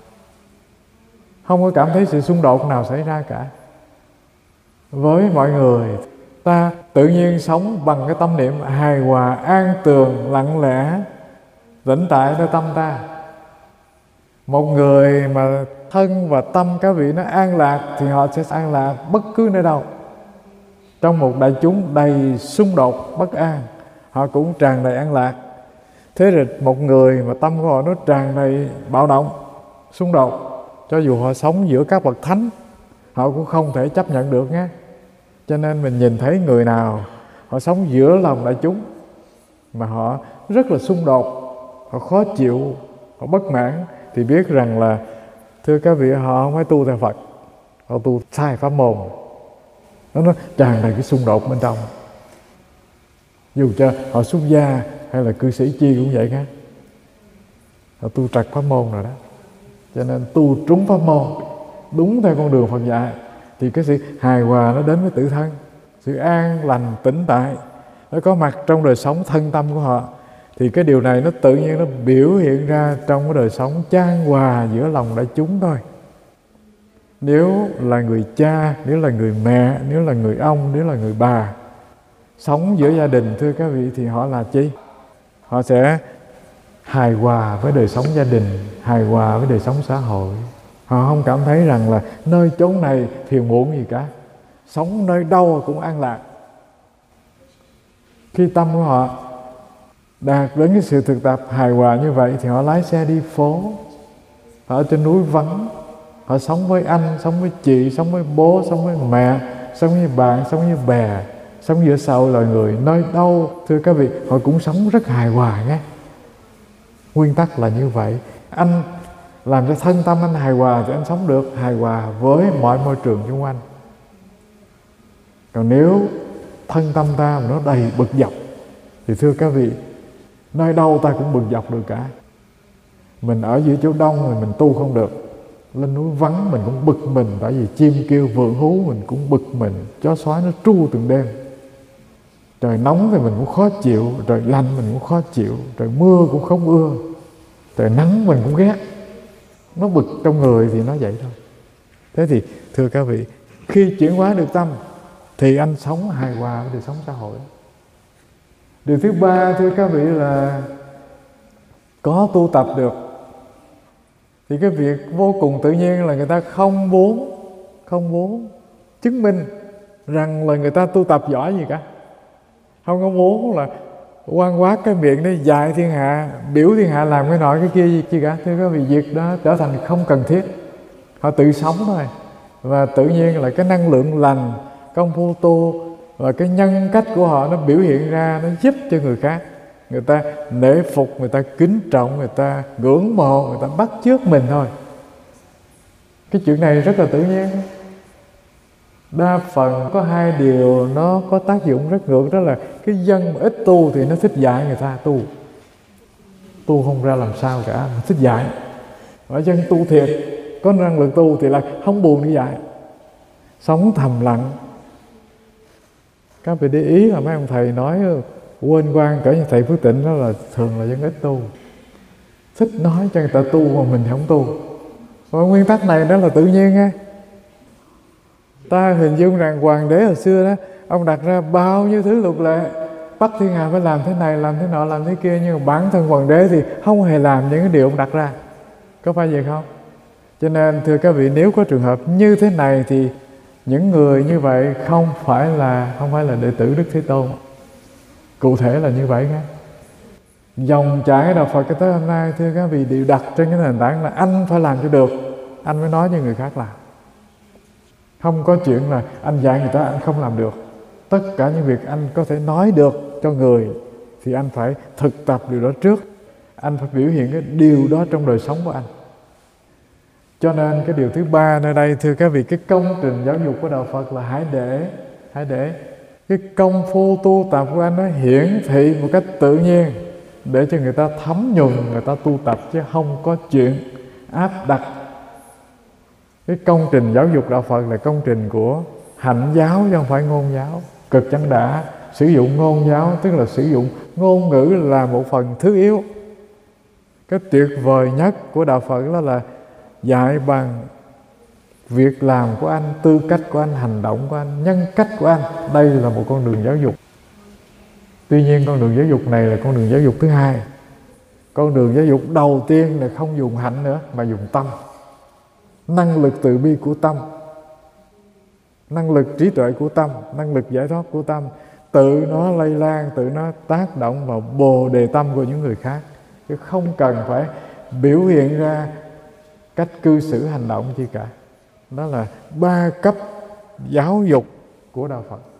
không có cảm thấy sự xung đột nào xảy ra cả. Với mọi người, ta tự nhiên sống bằng cái tâm niệm hài hòa, an tường, lặng lẽ, tĩnh tại nơi tâm ta. Một người mà thân và tâm các vị nó an lạc thì họ sẽ an lạc bất cứ nơi đâu. Trong một đại chúng đầy xung đột, bất an, họ cũng tràn đầy an lạc. Thế rồi một người mà tâm của họ nó tràn đầy bạo động, xung đột, cho dù họ sống giữa các bậc thánh, họ cũng không thể chấp nhận được nhé. Cho nên mình nhìn thấy người nào họ sống giữa lòng đại chúng mà họ rất là xung đột, họ khó chịu, họ bất mãn, thì biết rằng là thưa các vị, họ không phải tu theo Phật, họ tu sai pháp môn. Nó, nó tràn đầy cái xung đột bên trong. Dù cho họ xuất gia hay là cư sĩ chi cũng vậy cả, họ tu trật pháp môn rồi đó. Cho nên tu trúng pháp môn, đúng theo con đường Phật dạy, thì cái sự hài hòa nó đến với tự thân, sự an lành tĩnh tại nó có mặt trong đời sống thân tâm của họ. Thì cái điều này nó tự nhiên nó biểu hiện ra trong cái đời sống chan hòa giữa lòng đại chúng thôi. Nếu là người cha, nếu là người mẹ, nếu là người ông, nếu là người bà, sống giữa gia đình, thưa các vị, thì họ là chi? Họ sẽ hài hòa với đời sống gia đình, hài hòa với đời sống xã hội, Họ không cảm thấy rằng là nơi chốn này phiền muộn gì cả, sống nơi đâu cũng an lạc. Khi tâm của họ đạt đến cái sự thực tập hài hòa như vậy thì họ lái xe đi phố, họ ở trên núi vắng, họ sống với anh, sống với chị, sống với bố, sống với mẹ, sống với bạn, sống với bè, sống giữa xã hội loài người. Nơi đâu, thưa các vị, họ cũng sống rất hài hòa nghe. Nguyên tắc là như vậy. Anh làm cho thân tâm anh hài hòa thì anh sống được hài hòa với mọi môi trường xung quanh. Còn nếu thân tâm ta mà nó đầy bực dọc thì thưa các vị, nơi đâu ta cũng bực dọc được cả. Mình ở giữa chỗ đông thì mình tu không được, lên núi vắng mình cũng bực mình, tại vì chim kêu vượn hú mình cũng bực mình, chó sói nó tru từng đêm. Trời nóng thì mình cũng khó chịu, trời lạnh mình cũng khó chịu, trời mưa cũng không ưa, trời nắng mình cũng ghét. Nó bực trong người thì nó vậy thôi. Thế thì thưa các vị, khi chuyển hóa được tâm thì anh sống hài hòa với đời sống xã hội. Điều thứ ba thưa các vị là có tu tập được thì cái việc vô cùng tự nhiên là người ta không muốn không muốn chứng minh rằng là người ta tu tập giỏi gì cả. Không có muốn là quan quát cái miệng để dạy thiên hạ, biểu thiên hạ làm cái nọ cái kia gì chi cả. Thưa các vị, việc đó trở thành không cần thiết. Họ tự sống thôi. Và tự nhiên là cái năng lượng lành, công phu tu và cái nhân cách của họ nó biểu hiện ra, nó giúp cho người khác. Người ta nể phục, người ta kính trọng, người ta ngưỡng mộ, người ta bắt chước mình thôi. Cái chuyện này rất là tự nhiên. Đa phần có hai điều nó có tác dụng rất ngược, đó là cái dân mà ít tu thì nó thích dạy người ta tu. Tu không ra làm sao cả, mà thích dạy. Và dân tu thiệt, có năng lực tu thì là không buồn đi dạy. Sống thầm lặng. Các vị để ý là mấy ông thầy nói quên quan cỡ như thầy Phước Tịnh đó là thường là dân ít tu. Thích nói cho người ta tu mà mình không tu. Và nguyên tắc này đó là tự nhiên á. Ta hình dung rằng hoàng đế hồi xưa đó, ông đặt ra bao nhiêu thứ luật lệ, bắt thiên hạ phải làm thế này, làm thế nọ, làm thế kia, nhưng mà bản thân hoàng đế thì không hề làm những cái điều ông đặt ra. Có phải vậy không? Cho nên thưa các vị, nếu có trường hợp như thế này thì những người như vậy không phải là không phải là đệ tử Đức Thế Tôn. Cụ thể là như vậy nghe. Dòng chảy đạo Phật cho tới hôm nay thưa các vị đều đặt trên cái nền tảng là anh phải làm cho được, anh mới nói cho người khác làm. Không có chuyện là anh dạy người ta anh không làm được. Tất cả những việc anh có thể nói được cho người thì anh phải thực tập điều đó trước. Anh phải biểu hiện cái điều đó trong đời sống của anh. Cho nên cái điều thứ ba nơi đây thưa các vị, cái công trình giáo dục của đạo Phật là hãy để hãy để cái công phu tu tập của anh nó hiển thị một cách tự nhiên để cho người ta thấm nhuần, người ta tu tập, chứ không có chuyện áp đặt. Cái công trình giáo dục đạo Phật là công trình của hạnh giáo chứ không phải ngôn giáo. Cực chẳng đã sử dụng ngôn giáo, tức là sử dụng ngôn ngữ là một phần thứ yếu. Cái tuyệt vời nhất của đạo Phật đó là dạy bằng việc làm của anh, tư cách của anh, hành động của anh, nhân cách của anh. Đây là một con đường giáo dục. Tuy nhiên con đường giáo dục này là con đường giáo dục thứ hai. Con đường giáo dục đầu tiên là không dùng hạnh nữa mà dùng tâm. Năng lực từ bi của tâm, năng lực trí tuệ của tâm, năng lực giải thoát của tâm, tự nó lây lan, tự nó tác động vào bồ đề tâm của những người khác, chứ không cần phải biểu hiện ra cách cư xử hành động chi cả. Đó là ba cấp giáo dục của đạo Phật.